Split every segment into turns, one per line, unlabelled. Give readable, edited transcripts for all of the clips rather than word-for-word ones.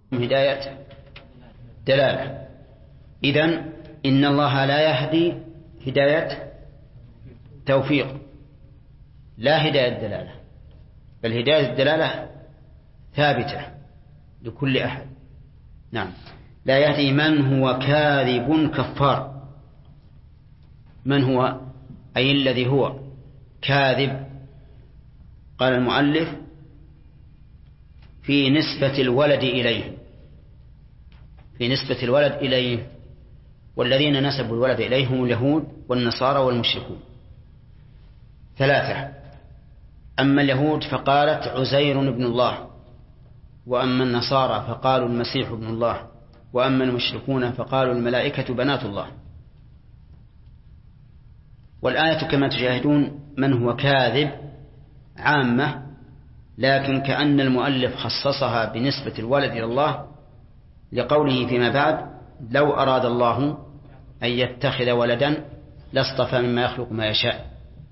هداية دلالة. إذن إن الله لا يهدي هداية توفيق لا هداية دلالة، بل هداية الدلالة ثابتة لكل أحد. نعم. لا يهدي من هو كاذب كفار. من هو أي الذي هو كاذب؟ قال المؤلف في نسبة الولد إليه، في نسبة الولد إليه، والذين نسبوا الولد إليه هم اليهود والنصارى والمشركون ثلاثة. أما اليهود فقالت عزير ابن الله، وأما النصارى فقالوا المسيح ابن الله، وأما المشركون فقالوا الملائكة بنات الله. والآية كما تشاهدون من هو كاذب عامة، لكن كأن المؤلف خصصها بنسبة الولد إلى الله لقوله فيما بعد لو أراد الله أن يتخذ ولدا لاصطفى مما يخلق ما يشاء.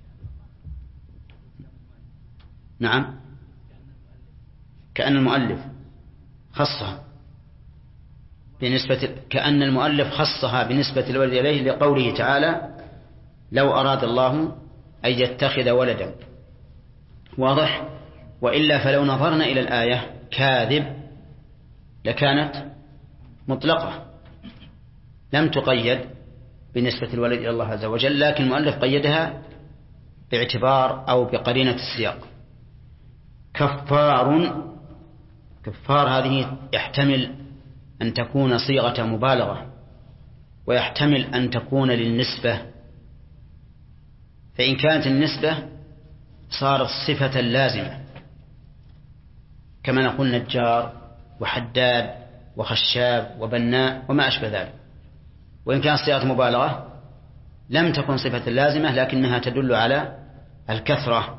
نعم، كأن المؤلف خصها بنسبة، كأن المؤلف خصها بنسبة الولد إليه لقوله تعالى لو أراد الله أن يتخذ ولدا. واضح؟ وإلا فلو نظرنا إلى الآية كاذب لكانت مطلقة لم تقيد بنسبة الولد إلى الله عز وجل، لكن المؤلف قيدها باعتبار أو بقرينة السياق. كفار، كفار هذه يحتمل أن تكون صيغة مبالغة ويحتمل أن تكون للنسبة، فإن كانت النسبة صارت صفة لازمة كما نقول نجار وحداد وخشاب وبناء وما أشبه ذلك. وإن كانت صيغة مبالغة لم تكن صفة لازمة لكنها تدل على الكثرة.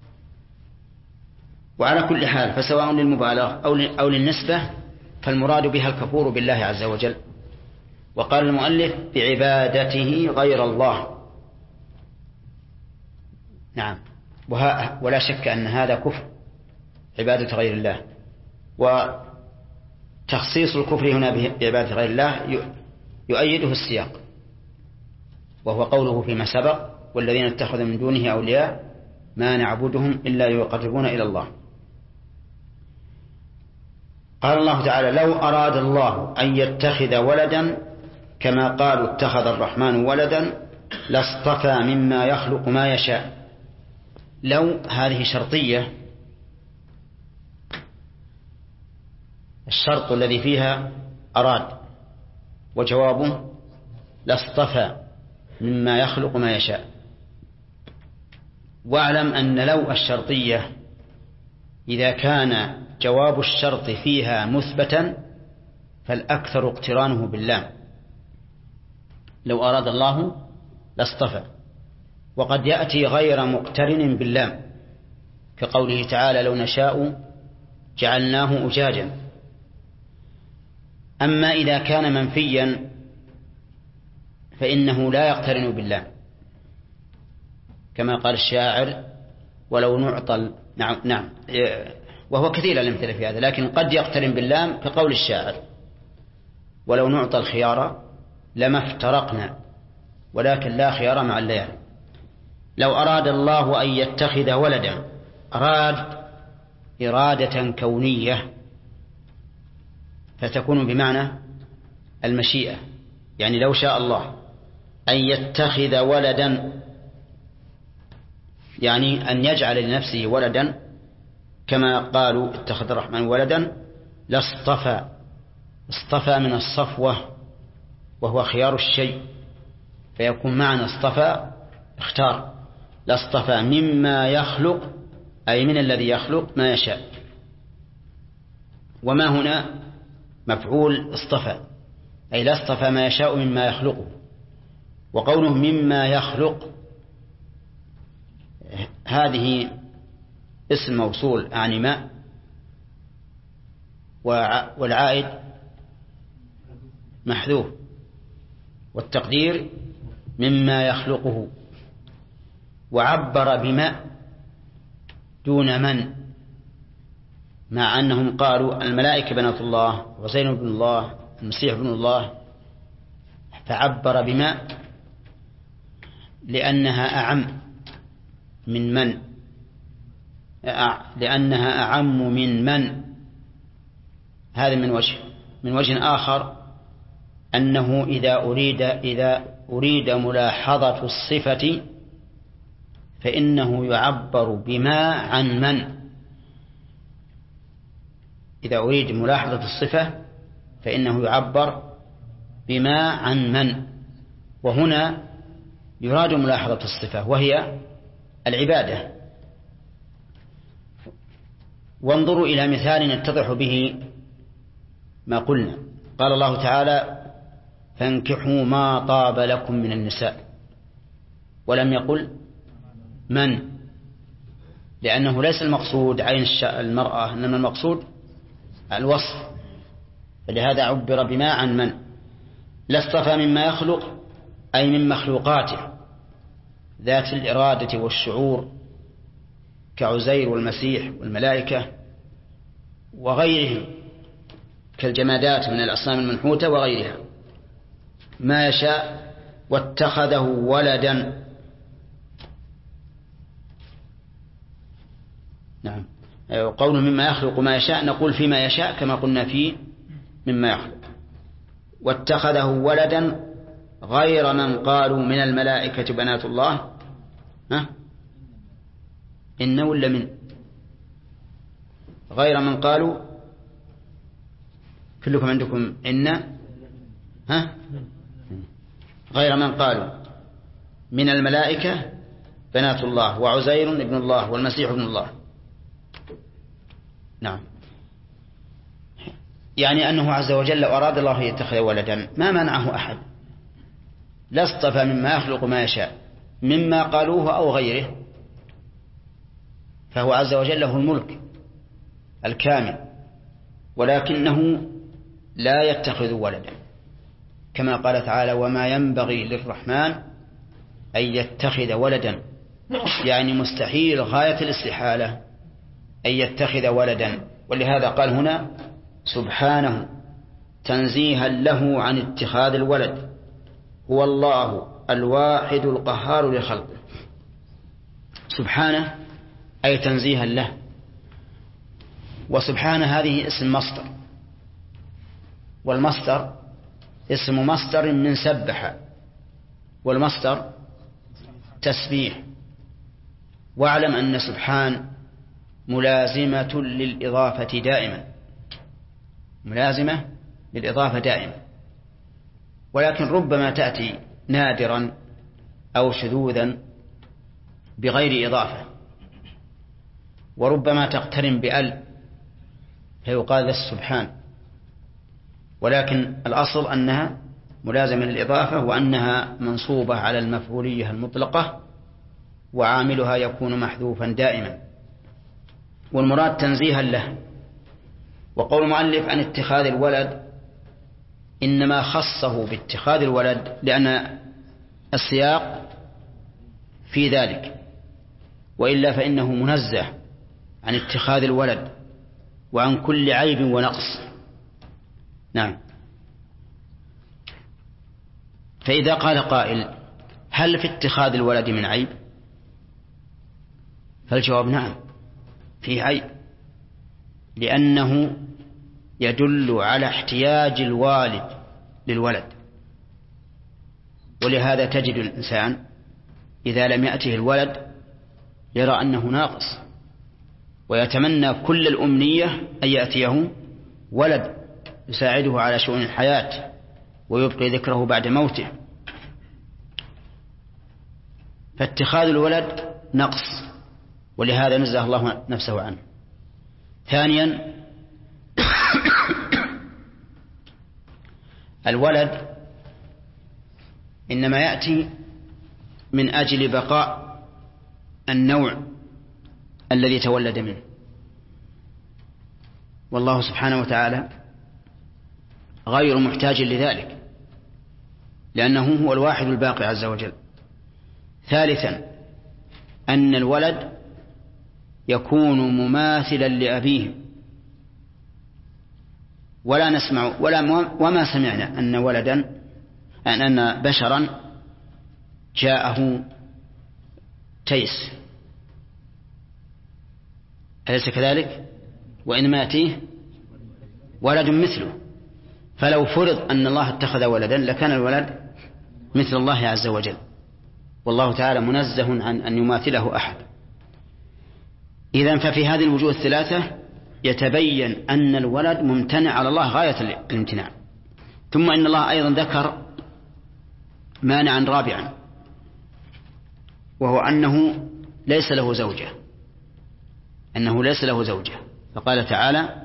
وعلى كل حال فسواء للمبالغة أو للنسبة فالمراد بها الكفور بالله عز وجل. وقال المؤلف بعبادته غير الله. نعم، ولا شك أن هذا كفر عبادة غير الله. وتخصيص الكفر هنا بعبادة غير الله يؤيده السياق، وهو قوله فيما سبق والذين اتخذوا من دونه أولياء ما نعبدهم إلا ليقربون إلى الله. قال الله تعالى لو أراد الله أن يتخذ ولدا كما قالوا اتخذ الرحمن ولدا لاصطفى مما يخلق ما يشاء. لو هذه شرطية، الشرط الذي فيها أراد، وجوابه لاصطفى مما يخلق ما يشاء. واعلم أن لو الشرطية إذا كان جواب الشرط فيها مثبتا فالأكثر اقترانه باللام. لو أراد الله لاصطفى، وقد يأتي غير مقترن باللام كقوله تعالى لو نشاء جعلناه أجاجا. أما إذا كان منفيا فإنه لا يقترن باللام كما قال الشاعر ولو نعطى. نعم وهو كثير الأمثلة في هذا، لكن قد يقترن باللام كقول الشاعر ولو نعطى الخيار لما افترقنا ولكن لا خيار مع الليالي. لو أراد الله أن يتخذ ولدا، أراد إرادة كونية فتكون بمعنى المشيئة، يعني لو شاء الله أن يتخذ ولدا يعني أن يجعل لنفسه ولدا كما قالوا اتخذ الرحمن ولدا لاصطفى. اصطفى من الصفوة وهو خيار الشيء، فيكون معنى اصطفى اختار. لاصطفى مما يخلق أي من الذي يخلق ما يشاء. وما هنا مفعول اصطفى، أي لا اصطفى ما يشاء مما يخلقه. وقوله مما يخلق هذه اسم موصول أعني ما، والعائد محذوف، والتقدير مما يخلقه. وعبر بما دون من مع أنهم قالوا الملائكة بنات الله وزين بن الله المسيح بن الله، فعبر بما لأنها أعم من هذا من وجه. من وجه آخر أنه إذا أريد ملاحظة الصفة فإنه يعبر بما عن من. إذا أريد ملاحظة الصفة فإنه يعبر بما عن من، وهنا يراد ملاحظة الصفة وهي العبادة. وانظروا إلى مثال يتضح به ما قلنا. قال الله تعالى فانكحوا ما طاب لكم من النساء، ولم يقل من، لأنه ليس المقصود عين المرأة، إنما المقصود الوصف، فلهذا عبر بما عن من. لا اصطفى مما يخلق أي من مخلوقاته ذات الإرادة والشعور كعزير والمسيح والملائكة وغيرهم كالجمادات من الأصنام المنحوتة وغيرها ما يشاء، واتخذه ولدا. نعم، قول مما يخلق ما يشاء نقول فيما يشاء كما قلنا فيه مما يخلق. واتخذه ولدا غير من قالوا من الملائكة بنات الله. إن ولا من؟ غير من قالوا، كلكم عندكم إن، غير من قالوا من الملائكة بنات الله وعزير ابن الله والمسيح ابن الله. نعم، يعني أنه عز وجل أراد الله يتخذ ولدا ما منعه أحد، لا اصطفى مما يخلق ما يشاء مما قالوه أو غيره، فهو عز وجل له الملك الكامل، ولكنه لا يتخذ ولدا كما قال تعالى وما ينبغي للرحمن أن يتخذ ولدا، يعني مستحيل غاية الاستحالة أن يتخذ ولدا. ولهذا قال هنا سبحانه تنزيها له عن اتخاذ الولد، هو الله الواحد القهار لخلقه. سبحانه أي تنزيها له، وسبحانه هذه اسم مصدر، والمصدر اسم مصدر من سبح، والمصدر تسبيح. واعلم أن سبحان ملازمة للإضافة دائما، ملازمة للإضافة دائما، ولكن ربما تأتي نادرا أو شذوذا بغير إضافة، وربما تقترن بأل فيقال السبحان، ولكن الأصل أنها ملازمة للإضافة وأنها منصوبة على المفعولية المطلقة وعاملها يكون محذوفا دائما، والمراد تنزيها له. وقول المؤلف عن اتخاذ الولد إنما خصه باتخاذ الولد لأن السياق في ذلك، وإلا فإنه منزه عن اتخاذ الولد وعن كل عيب ونقص. نعم. فإذا قال قائل هل في اتخاذ الولد من عيب؟ فالجواب نعم، فيه عيب، لأنه يدل على احتياج الوالد للولد، ولهذا تجد الإنسان إذا لم يأته الولد يرى أنه ناقص، ويتمنى كل الأمنية أن يأتيه ولد يساعده على شؤون الحياة ويبقي ذكره بعد موته. فاتخاذ الولد نقص، ولهذا نزه الله نفسه عنه. ثانيا الولد إنما يأتي من أجل بقاء النوع الذي تولد منه، والله سبحانه وتعالى غير محتاج لذلك لأنه هو الواحد الباقي عز وجل. ثالثا أن الولد يكون مماثلا لأبيه ولا نسمع وما سمعنا أن ولدا أن بشرا جاءه تيس، أليس كذلك؟ وإنما يأتيه ولد مثله. فلو فرض أن الله اتخذ ولدا لكان الولد مثل الله عز وجل، والله تعالى منزه عن أن يماثله أحد. إذن ففي هذه الوجوه الثلاثة يتبين أن الولد ممتنع على الله غاية الامتناع. ثم إن الله أيضا ذكر مانعا رابعا، وهو أنه ليس له زوجة، فقال تعالى: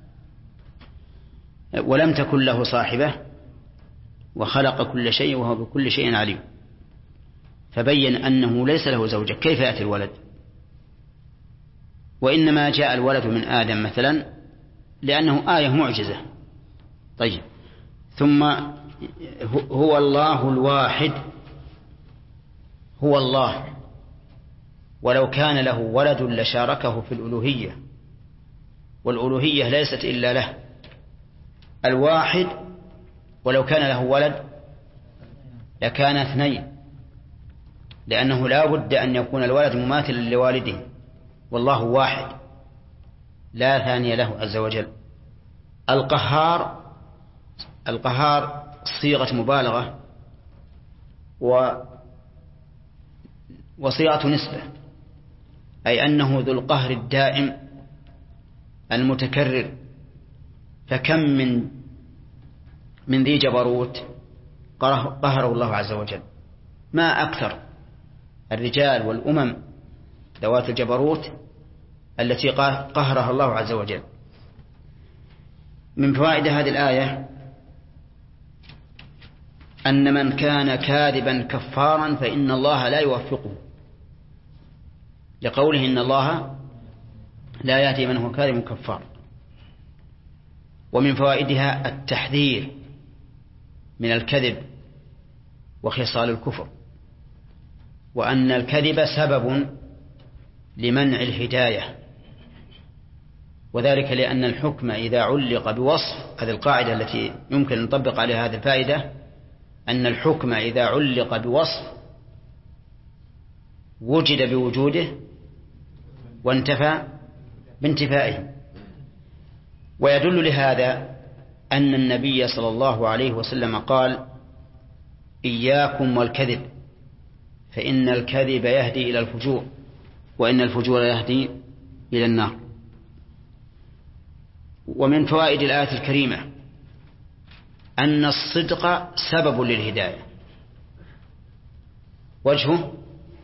ولم تكن له صاحبة وخلق كل شيء وهو بكل شيء عليم. فبين أنه ليس له زوجة، كيف يأتي الولد؟ وإنما جاء الولد من آدم مثلا لأنه آية معجزة. طيب، ثم هو الله الواحد، هو الله، ولو كان له ولد لشاركه في الألوهية، والألوهية ليست إلا له. الواحد ولو كان له ولد لكان اثنين، لأنه لا بد أن يكون الولد مماثلا لوالده، والله واحد لا ثاني له عز وجل. القهار صيغة مبالغة وصيغة نسبة، أي أنه ذو القهر الدائم المتكرر. فكم من ذي جبروت قهره الله عز وجل، ما أكثر الرجال والأمم ذوات الجبروت التي قهرها الله عز وجل. من فوائد هذه الآية أن من كان كاذبا كفارا فإن الله لا يوفقه، لقوله إن الله لا يهدي من هو كاذب كفار. ومن فوائدها التحذير من الكذب وخصال الكفر، وأن الكذب سبب لمنع الهداية، وذلك لأن الحكم إذا علق بوصف، هذه القاعدة التي يمكن أن نطبق عليها هذه الفائدة، أن الحكم إذا علق بوصف وجد بوجوده وانتفى بانتفائه. ويدل لهذا أن النبي صلى الله عليه وسلم قال: إياكم والكذب فإن الكذب يهدي إلى الفجور وإن الفجور يهدي إلى النار. ومن فوائد الآية الكريمة أن الصدق سبب للهداية. وجهه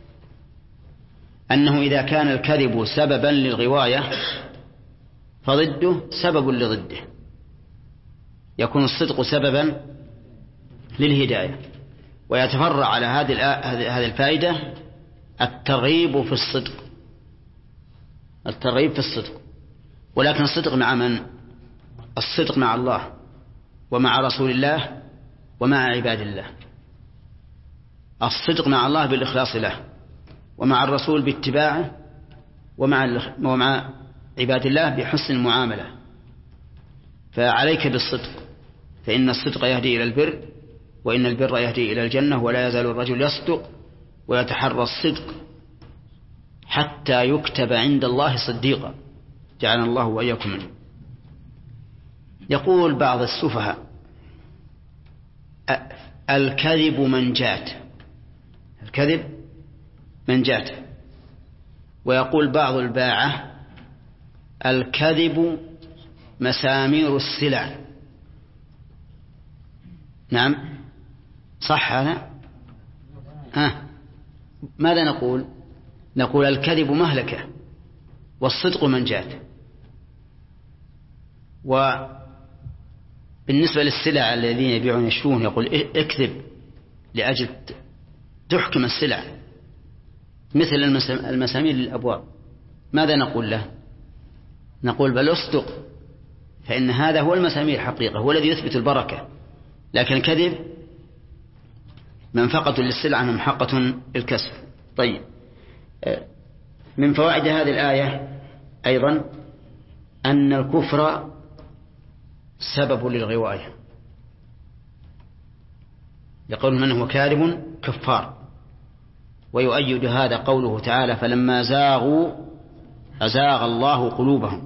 أنه إذا كان الكذب سببا للغواية فضده سبب لضده، يكون الصدق سببا للهداية. ويتفرع على هذه الفائدة الترغيب في الصدق. ولكن الصدق مع من؟ الصدق مع الله ومع رسول الله ومع عباد الله. الصدق مع الله بالإخلاص له، ومع الرسول باتباعه، ومع عباد الله بحسن المعاملة. فعليك بالصدق، فإن الصدق يهدي إلى البر، وإن البر يهدي إلى الجنة، ولا يزال الرجل يصدق ويتحرى الصدق حتى يكتب عند الله صديقا، جعلنا الله وإياكم منه. يقول بعض السفهاء: الكذب منجات. ويقول بعض الباعة: الكذب مسامير السلع. نعم، صح هذا؟ ماذا نقول؟ نقول الكذب مهلكة والصدق منجاة. وبالنسبة للسلع الذين يبيعون يشترون يقول اكذب لأجل تحكم السلع، مثل المسامير للأبواب. ماذا نقول له؟ نقول بل اصدق، فإن هذا هو المسامير حقيقة، هو الذي يثبت البركة. لكن الكذب منفقة للسلعة ممحقة للكسب. طيب، من فوائد هذه الآية أيضا أن الكفر سبب للغواية، يقول من هو كاذب كفار. ويؤيد هذا قوله تعالى فلما زاغوا أزاغ الله قلوبهم.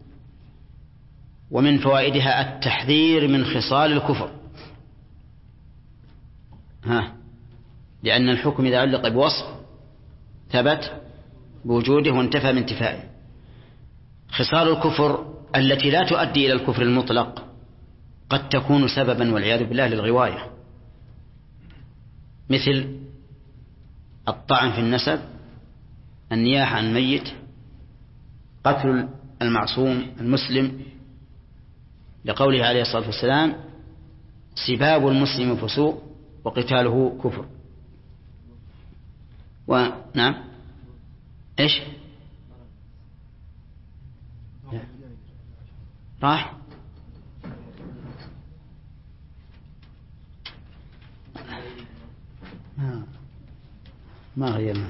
ومن فوائدها التحذير من خصال الكفر، لأن الحكم إذا علق بوصف ثبت بوجوده وانتفى من انتفائه. خصال الكفر التي لا تؤدي إلى الكفر المطلق قد تكون سببا والعياذ بالله للغواية، مثل الطعن في النسب، النياحة عن الميت، قتل المعصوم المسلم، لقوله عليه الصلاة والسلام سباب المسلم فسوق وقتاله كفر. ونعم ايش راح ما غيرنا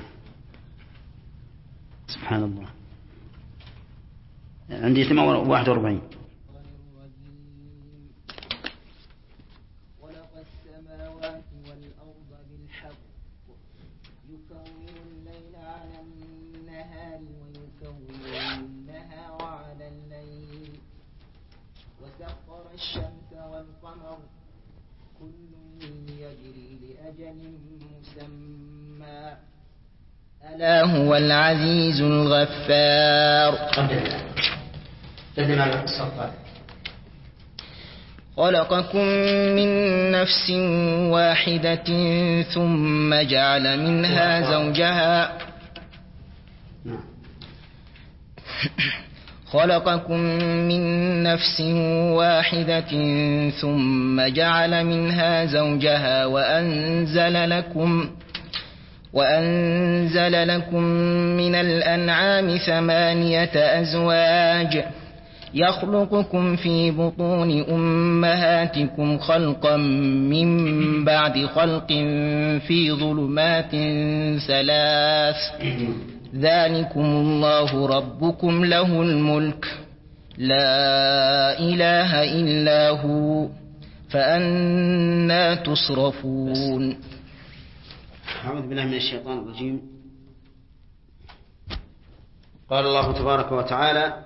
سبحان الله. عندي 41.
خلق السماوات والأرض بالحق يكون الليل على النهار ويكون النهار على الليل وسخر الشمس والقمر كل يجري لأجل مسمى ألا هو العزيز الغفار. خلقكم من نفس واحدة ثم جعل منها زوجها خلقكم من نفس واحدة ثم جعل منها زوجها وأنزل لكم من الأنعام 8 أزواج يخلقكم في بطون أمهاتكم خلقا من بعد خلق في ظلمات 3 ذلكم الله ربكم له الملك لا إله إلا هو فأنى تصرفون.
أعوذ بالله من الشيطان الرجيم. قال الله تبارك وتعالى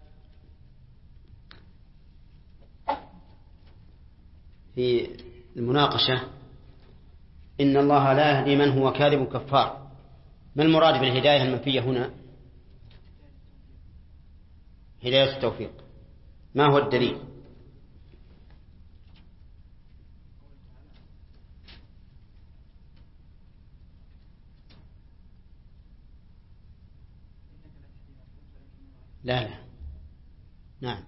في المناقشة إن الله لا يهدي من هو كاذب كفار. ما المراد بالهداية المنفية هنا؟ هداية التوفيق. ما هو الدليل؟ لا نعم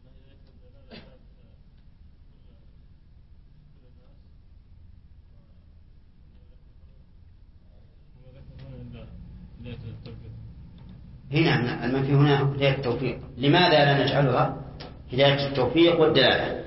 هنا المنفي هنا هداية التوفيق. لماذا لا نجعلها هداية التوفيق والدلالة؟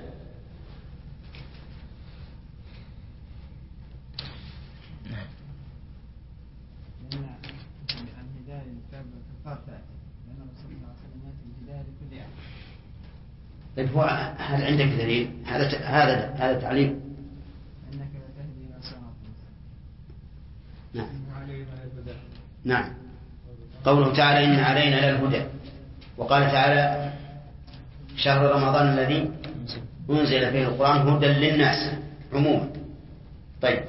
طيب هل عندك دليل؟ هذا تعليم.
إنك لا تهدي إلى صراط
نعم نعم. قوله تعالى إن علينا للهدى، وقال تعالى شهر رمضان الذي أنزل فيه القرآن هدى للناس عموما. طيب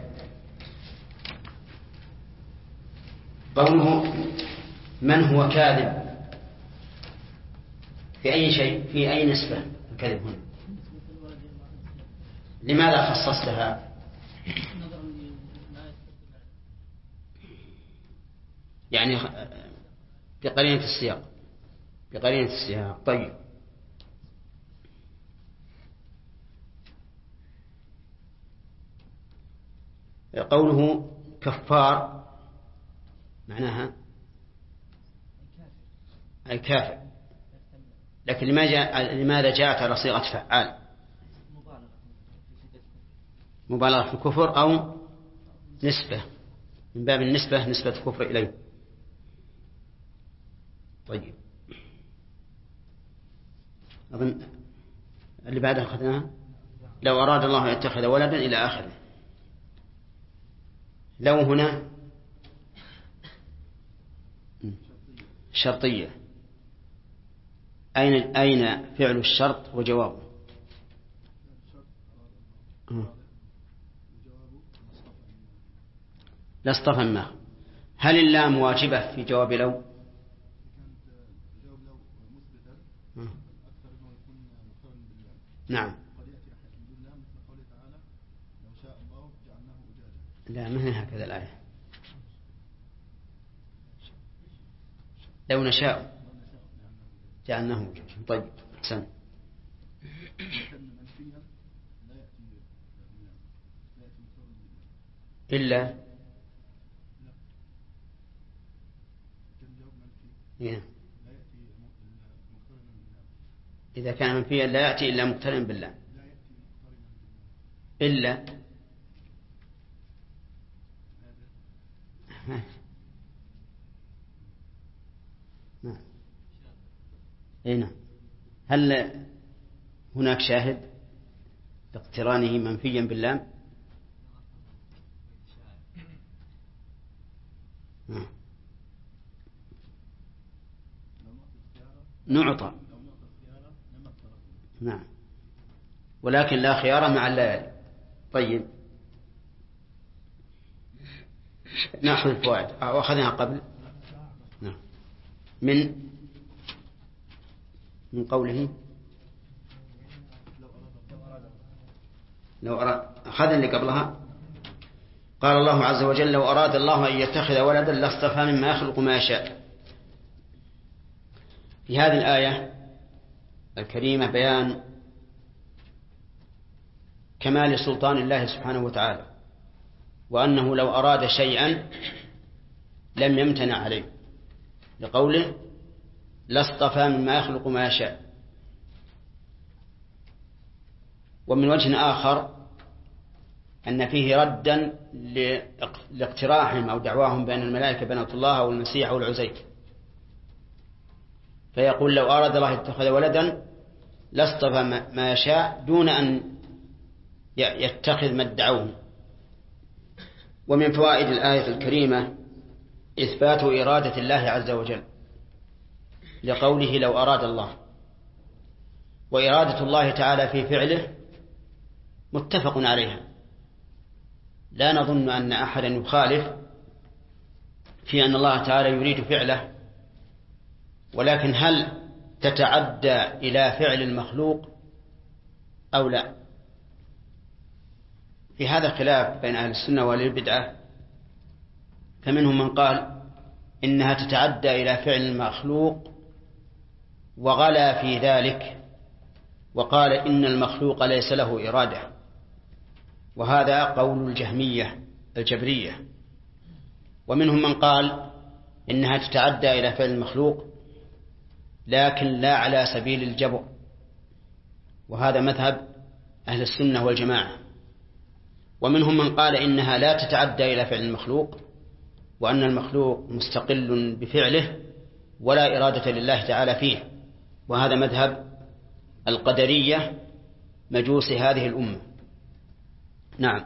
قوله من هو كاذب في أي شيء، في أي نسبة الكذب هنا؟ لماذا خصصتها؟ يعني بقرينة السياق. طيب قوله كفار معناها أي كافر، لكن لماذا جاءت على صيغة فعال؟ مبالغة في الكفر أو نسبة، من باب النسبة، نسبة الكفر إليه. طيب أظن اللي بعدها أخذناها لو أراد الله أن يتخذ ولدا إلى آخره. لو هنا شرطية، أين فعل الشرط وجوابه؟ لاصطفى الماء. هل اللام واجبة في جواب لو؟ نعم. لا، ما هي هكذا الآية. لو نشاء جعلناه أجاجا. طيب سن إلا إذا كان منفيا لا يأتي إلا مقترن بالله. إلا نعم. هل هناك شاهد لاقترانه منفيا باللام؟ نعطى. نعم، ولكن لا خيار مع الليالي. طيب نأخذ الفوائد. أخذنا قبل. نعم. من قوله لو أراد، أخذنا اللي قبلها. قال الله عز وجل لو أراد الله أن يتخذ ولدا لاصطفى مما يخلق ما يشاء. في هذه الآية الكريمة بيان كمال سلطان الله سبحانه وتعالى، وأنه لو أراد شيئا لم يمتنع عليه، لقوله لاصطفى مما يخلق ما يشاء. ومن وجه آخر أن فيه ردا لاقتراحهم أو دعواهم بأن الملائكة بنات الله أو المسيح أو العزير، فيقول لو أراد الله اتخذ ولدا لاصطفى ما يشاء دون أن يتخذ ما ادعوه. ومن فوائد الآية الكريمة إثبات إرادة الله عز وجل، لقوله لو أراد الله، وإرادة الله تعالى في فعله متفق عليها، لا نظن أن أحدا يخالف في أن الله تعالى يريد فعله، ولكن هل تتعدى إلى فعل المخلوق أو لا؟ في هذا خلاف بين أهل السنة والبدعة، فمنهم من قال إنها تتعدى إلى فعل المخلوق وغلا في ذلك وقال إن المخلوق ليس له إرادة، وهذا قول الجهمية الجبرية. ومنهم من قال إنها تتعدى إلى فعل المخلوق لكن لا على سبيل الجبر، وهذا مذهب أهل السنة والجماعة. ومنهم من قال إنها لا تتعدى إلى فعل المخلوق، وأن المخلوق مستقل بفعله ولا إرادة لله تعالى فيه، وهذا مذهب القدرية مجوس هذه الأمة. نعم.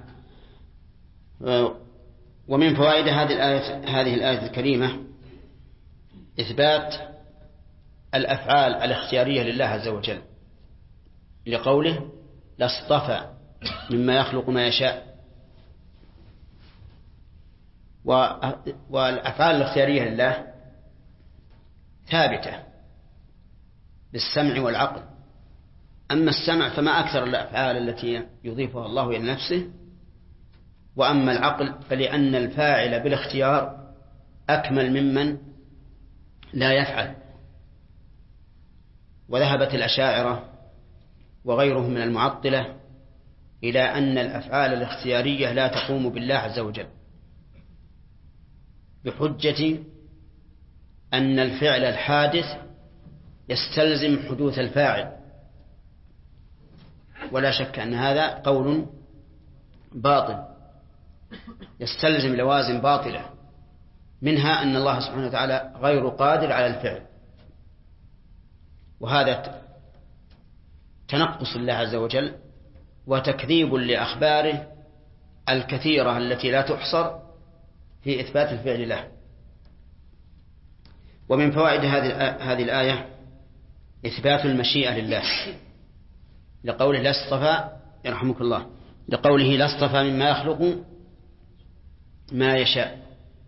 ومن فوائد هذه الآية الكريمة إثبات الأفعال الاختيارية لله عز وجل، لقوله لاصطفى مما يخلق ما يشاء. والأفعال الاختيارية لله ثابتة بالسمع والعقل. أما السمع فما أكثر الأفعال التي يضيفها الله إلى نفسه، وأما العقل فلأن الفاعل بالاختيار أكمل ممن لا يفعل. وذهبت الأشاعرة وغيرهم من المعطلة إلى أن الأفعال الاختيارية لا تقوم بالله عز وجل، بحجة أن الفعل الحادث يستلزم حدوث الفاعل، ولا شك أن هذا قول باطل يستلزم لوازم باطلة، منها أن الله سبحانه وتعالى غير قادر على الفعل، وهذا تنقص الله عز وجل وتكذيب لأخباره الكثيرة التي لا تحصر في إثبات الفعل له. ومن فوائد هذه الآية إثبات المشيئة لله، لقوله لا اصطفى يرحمك الله، لقوله لا اصطفى مما يخلق ما يشاء.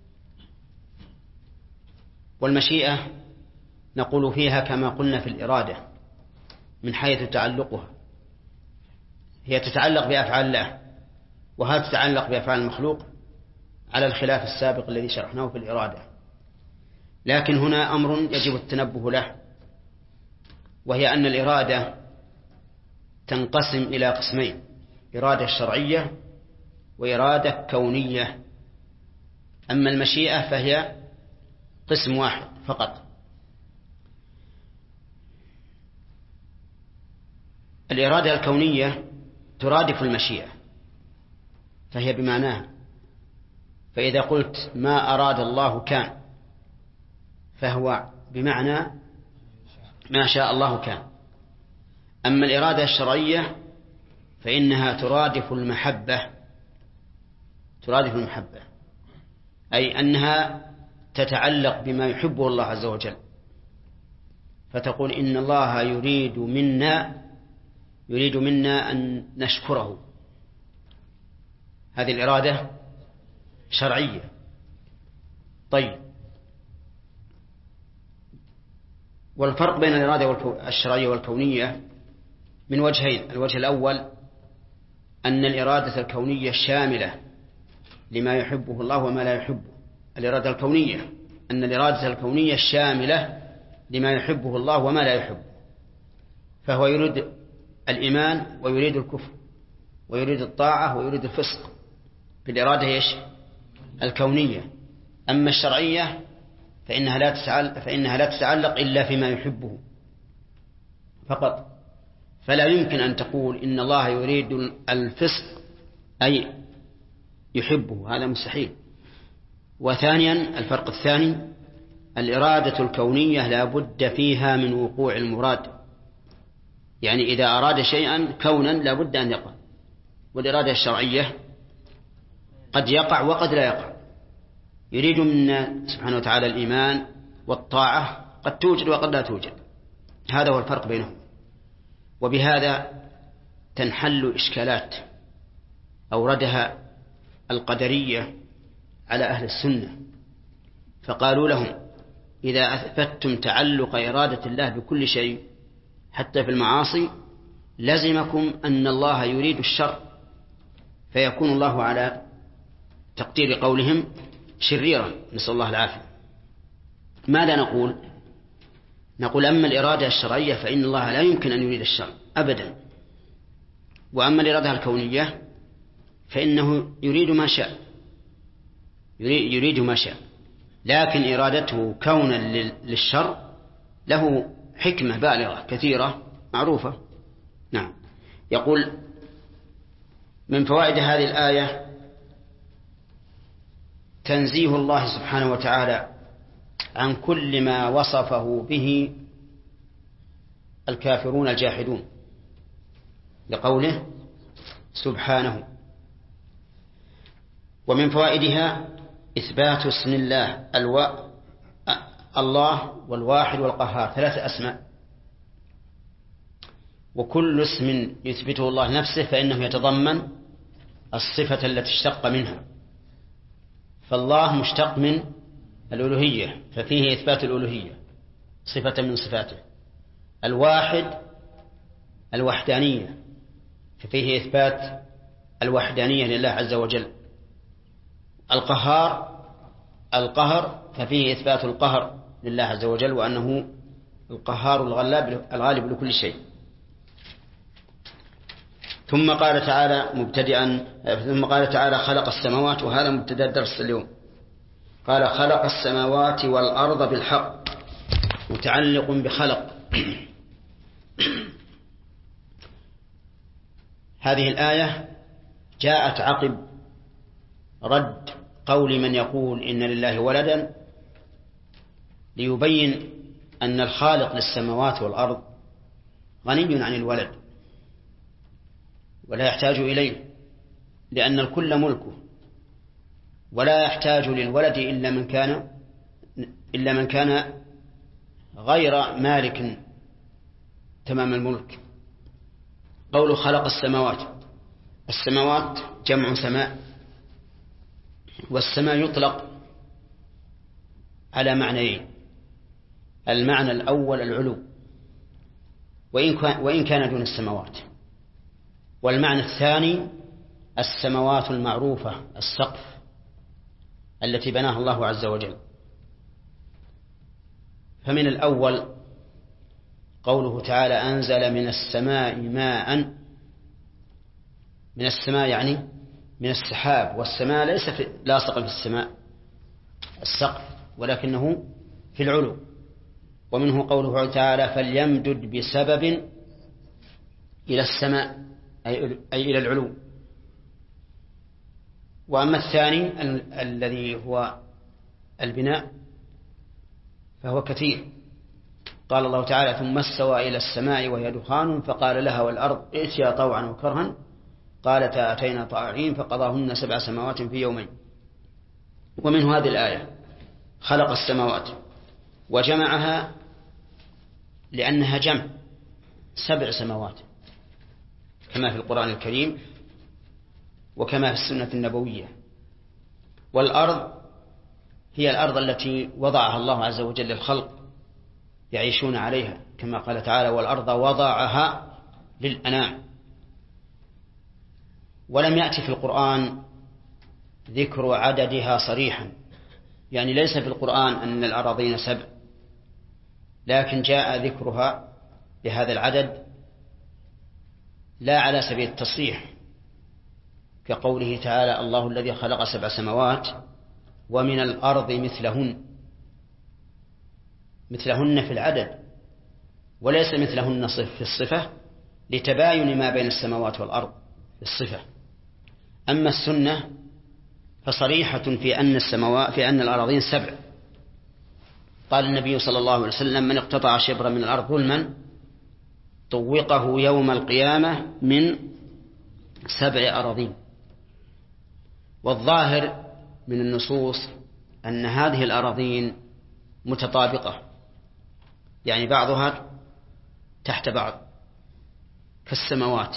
والمشيئة نقول فيها كما قلنا في الإرادة من حيث تعلقها، هي تتعلق بأفعال الله، وهل تتعلق بأفعال المخلوق على الخلاف السابق الذي شرحناه في الإرادة. لكن هنا أمر يجب التنبه له، وهي أن الإرادة تنقسم إلى قسمين: إرادة شرعية وإرادة كونية. أما المشيئة فهي قسم واحد فقط. الإرادة الكونية ترادف المشيئة، فهي بمعناها، فإذا قلت ما أراد الله كان، فهو بمعنى ما شاء الله كان. أما الإرادة الشرعية فإنها ترادف المحبة، أي أنها تتعلق بما يحبه الله عز وجل، فتقول إن الله يريد منا أن نشكره. هذه الإرادة شرعية. طيب، والفرق بين الإرادة الشرعية والكونية من وجهين: الوجه الأول أن الإرادة الكونية شاملة لما يحبه الله وما لا يحبه. الإرادة الكونية أن الإرادة الكونية شاملة لما يحبه الله وما لا يحبه، فهو يريد الإيمان ويريد الكفر ويريد الطاعة ويريد الفسق بالإرادة الكونية. أما الشرعية فإنها لا تتعلق إلا فيما يحبه فقط، فلا يمكن أن تقول إن الله يريد الفسق أي يحبه، هذا مستحيل. وثانيا الفرق الثاني: الإرادة الكونية لا بد فيها من وقوع المراد، يعني إذا أراد شيئا كونا لا بد أن يقع. والإرادة الشرعية قد يقع وقد لا يقع، يريد منا سبحانه وتعالى الإيمان والطاعة، قد توجد وقد لا توجد. هذا هو الفرق بينهم. وبهذا تنحل إشكالات أوردها القدرية على أهل السنة، فقالوا لهم: إذا أثبتتم تعلق إرادة الله بكل شيء حتى في المعاصي لزمكم أن الله يريد الشر، فيكون الله على تقدير قولهم شريرا، نسأل الله العافية. ماذا نقول؟ نقول: أما الإرادة الشرعية فإن الله لا يمكن أن يريد الشر أبدا، وأما الإرادة الكونية فإنه يريد ما شاء، لكن إرادته كونا للشر له حكمة بالغة كثيرة معروفة. نعم. يقول: من فوائد هذه الآية تنزيه الله سبحانه وتعالى عن كل ما وصفه به الكافرون الجاحدون، لقوله سبحانه. ومن فوائدها إثبات اسم الله الله والواحد والقهار، 3 أسماء، وكل اسم يثبته الله نفسه فإنه يتضمن الصفة التي اشتق منها. فالله مشتق من الألوهية، ففيه إثبات الألوهية صفة من صفاته. الواحد الوحدانية، ففيه إثبات الوحدانية لله عز وجل. القهر ففيه إثبات القهر لله عز وجل، وأنه القهار الغالب لكل شيء. ثم قال تعالى خلق السماوات، وهذا مبتدأ درس اليوم. قال: خلق السماوات والأرض بالحق، متعلق بخلق. هذه الآية جاءت عقب رد قول من يقول إن لله ولدا، ليبين أن الخالق للسماوات والأرض غني عن الولد، ولا يحتاج إليه، لأن الكل ملكه، ولا يحتاج للولد إلا من كان غير مالك تمام الملك. قوله خلق السماوات جمع سماء، والسماء يطلق على معنيين: المعنى الأول العلو وإن كان دون السماوات، والمعنى الثاني السماوات المعروفة، السقف التي بناها الله عز وجل. فمن الأول قوله تعالى أنزل من السماء ماء، من السماء يعني من السحاب، والسماء ليس لاصقا في السماء السقف، ولكنه في العلو. ومنه قوله تعالى فليمدد بسبب إلى السماء أي إلى العلو. وأما الثاني الذي هو البناء فهو كثير. قال الله تعالى ثم استوى إلى السماء وهي دخان فقال لها والأرض ائتيا طوعا وكرها قالتا أتينا طائعين فقضاهن 7 سماوات في يومين. ومنه هذه الآية خلق السماوات، وجمعها لأنها جمع 7 سماوات كما في القرآن الكريم وكما في السنة النبوية. والأرض هي الأرض التي وضعها الله عز وجل للخلق يعيشون عليها، كما قال تعالى والأرض وضعها للأنام. ولم يأتي في القرآن ذكر عددها صريحا، يعني ليس في القرآن أن الأراضين 7، لكن جاء ذكرها بهذا العدد لا على سبيل التصريح، كقوله تعالى الله الذي خلق 7 سماوات ومن الأرض مثلهن في العدد، وليس مثلهن في الصفة لتباين ما بين السماوات والأرض في الصفة. أما السنة فصريحة في أن الأراضين 7. قال النبي صلى الله عليه وسلم من اقتطع شبرا من الأرض ظلما طوقه يوم القيامة من 7 أراضين. والظاهر من النصوص أن هذه الأراضين متطابقة، يعني بعضها تحت بعض كالسماوات،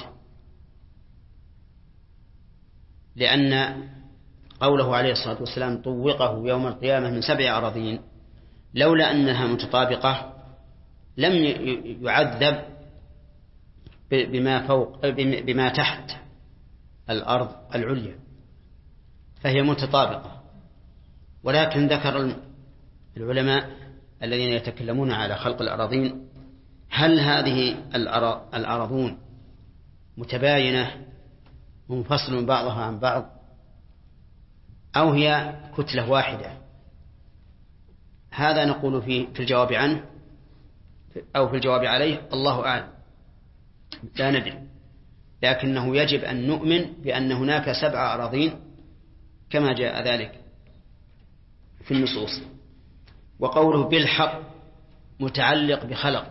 لأن قوله عليه الصلاة والسلام طوقه يوم القيامة من 7 أراضين لولا أنها متطابقة لم يعذب بما تحت الأرض العليا، فهي متطابقة. ولكن ذكر العلماء الذين يتكلمون على خلق الأراضين هل هذه الأراضون متباينة منفصل بعضها عن بعض أو هي كتلة واحدة؟ هذا نقول في الجواب عنه أو في الجواب عليه الله أعلم، لا ندري، لكنه يجب أن نؤمن بأن هناك 7 أراضين كما جاء ذلك في النصوص. وقوله بالحق متعلق بخلق،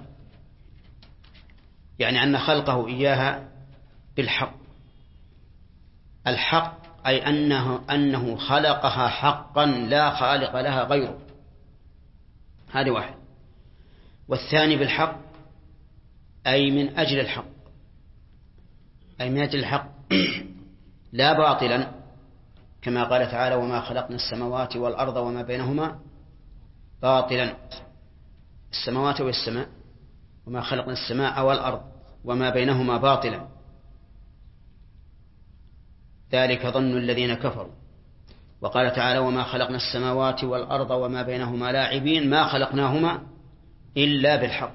يعني أن خلقه إياها بالحق. الحق أي أنه خلقها حقا لا خالق لها غيره، هذا واحد. والثاني بالحق أي من أجل الحق، أي من أجل الحق لا باطلا، كما قال تعالى وما خلقنا السماوات والأرض وما بينهما باطلا. السماوات والسماء، وما خلقنا السماء والأرض وما بينهما باطلا، ذلك ظن الذين كفروا. وقال تعالى وما خلقنا السماوات والأرض وما بينهما لاعبين ما خلقناهما إلا بالحق.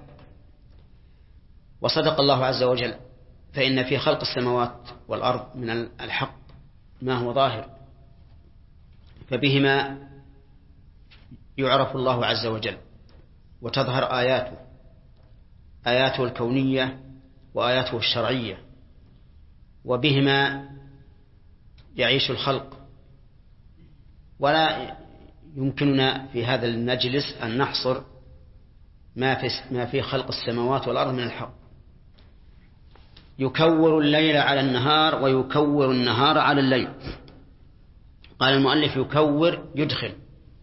وصدق الله عز وجل، فإن في خلق السماوات والأرض من الحق ما هو ظاهر، فبهما يعرف الله عز وجل وتظهر آياته الكونية وآياته الشرعية، وبهما يعيش الخلق. ولا يمكننا في هذا المجلس أن نحصر ما في خلق السماوات والأرض من الحق، يكور الليل على النهار ويكور النهار على الليل. قال المؤلف يكور يدخل،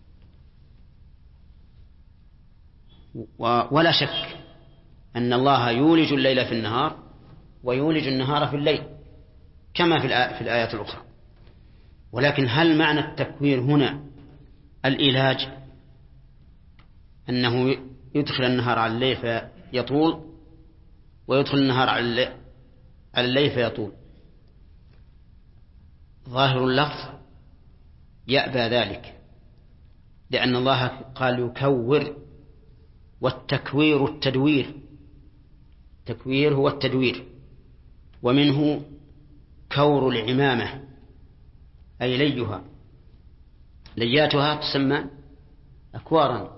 ولا شك أن الله يولج الليل في النهار ويولج النهار في الليل كما في الآيات الأخرى. ولكن هل معنى التكوير هنا الإيلاج، أنه يدخل النهار على الليل فيطول ويدخل النهار على الليل فيطول؟ ظاهر اللفظ يأبى ذلك، لأن الله قال يكور، والتكوير التدوير، التكوير هو التدوير، ومنه كور العمامة أي ليها، لياتها تسمى أكوارا،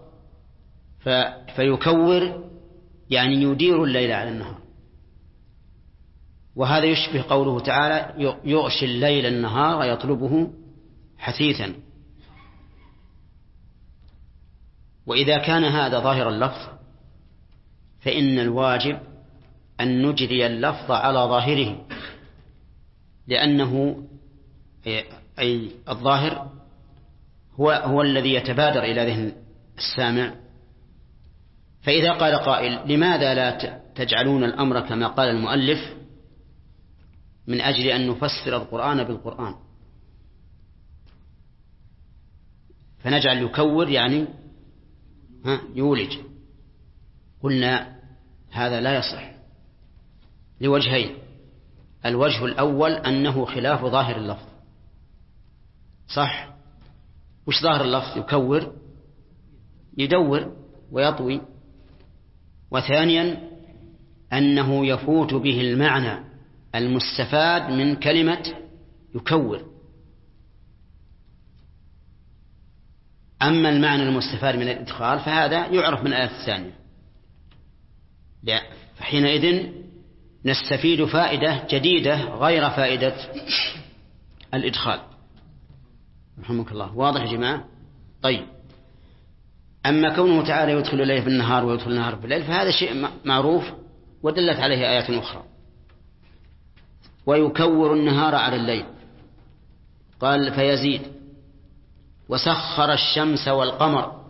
فيكور يعني يدير الليل على النهار. وهذا يشبه قوله تعالى يغشي الليل النهار يطلبه حثيثا. وإذا كان هذا ظاهر اللفظ فإن الواجب أن نجري اللفظ على ظاهره، لأنه أي الظاهر هو الذي يتبادر إلى ذهن السامع. فإذا قال قائل لماذا لا تجعلون الأمر كما قال المؤلف من أجل أن نفسر القرآن بالقرآن، فنجعل يكور يعني يولج؟ قلنا هذا لا يصح لوجهين. الوجه الأول أنه خلاف ظاهر اللفظ، صح؟ وش ظاهر اللفظ؟ يكور يدور ويطوي. وثانيا أنه يفوت به المعنى المستفاد من كلمة يكور. أما المعنى المستفاد من الإدخال فهذا يعرف من الآية الثانية، فحينئذ نستفيد فائدة جديدة غير فائدة الإدخال. رحمك الله. واضح يا جماعة؟ طيب، أما كونه تعالى يدخل الليل في النهار ويدخل النهار في الليل فهذا شيء معروف ودلت عليه آيات أخرى. ويكور النهار على الليل، قال فيزيد. وسخر الشمس والقمر،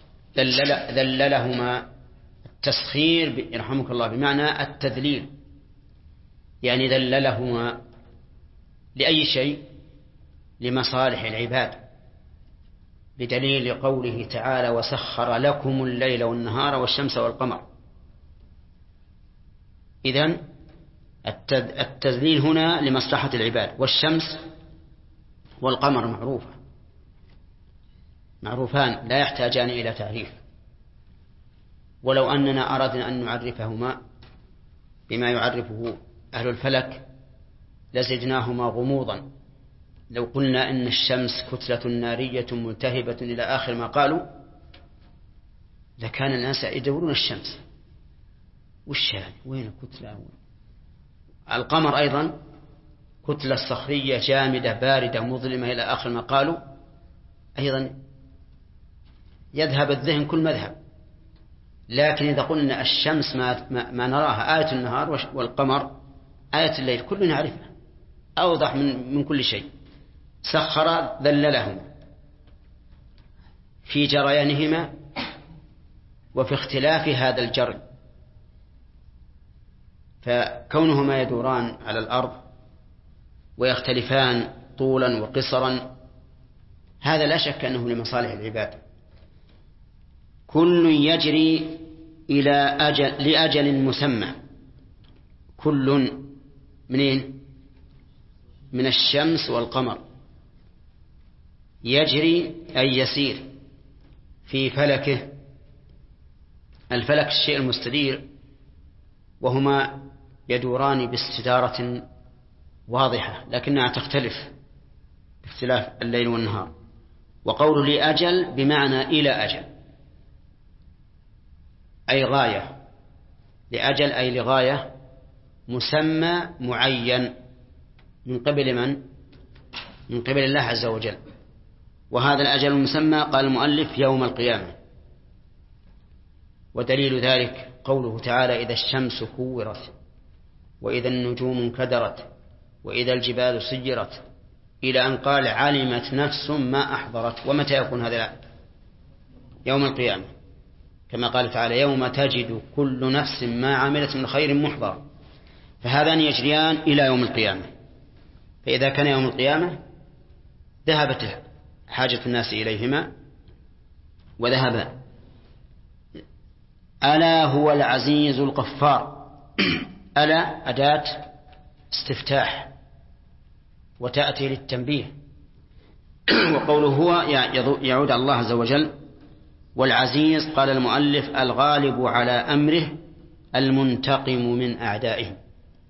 ذللهما. التسخير يرحمك الله بمعنى التذليل، يعني ذللهما لأي شيء؟ لمصالح العباد، بدليل قوله تعالى وسخر لكم الليل والنهار والشمس والقمر. إذن التذليل هنا لمصلحة العباد. والشمس والقمر معروفان لا يحتاجان إلى تعريف. ولو أننا أردنا أن نعرفهما بما يعرفه أهل الفلك لزدناهما غموضا. لو قلنا إن الشمس كتلة نارية ملتهبة إلى آخر ما قالوا لكان الناس يدورون الشمس وش يعني وين كتلة. القمر أيضا كتلة صخرية جامدة باردة مظلمة إلى آخر ما قالوا، أيضا يذهب الذهن كل مذهب. لكن إذا قلنا الشمس ما نراها آية النهار والقمر آية الليل كلنا نعرفها أوضح من كل شيء. سخر ذللهما في جريانهما وفي اختلاف هذا الجري، فكونهما يدوران على الأرض ويختلفان طولا وقصرا هذا لا شك أنه لمصالح العباد. كل يجري لأجل مسمى. كل منين؟ من الشمس والقمر. يجري أي يسير في فلكه. الفلك الشيء المستدير، وهما يدوران باستدارة واضحة لكنها تختلف باختلاف الليل والنهار. وقول لأجل بمعنى إلى أجل أي غاية. لأجل أي لغاية مسمى معين من قبل من؟ من قبل الله عز وجل. وهذا الأجل المسمى قال المؤلف يوم القيامة. ودليل ذلك قوله تعالى إذا الشمس كورت وإذا النجوم انكدرت وإذا الجبال سيرت، إلى أن قال علمت نفس ما أحضرت. ومتى يكون هذا؟ يوم القيامة، كما قال تعالى يوم تجد كل نفس ما عملت من خير محضر. فهذان يجريان إلى يوم القيامة. فإذا كان يوم القيامة ذهبت حاجة الناس إليهما وذهب. ألا هو العزيز الغفار. ألا أداة استفتاح وتأتي للتنبيه. وقوله هو يعود على الله عز وجل. والعزيز قال المؤلف الغالب على أمره المنتقم من أعدائه.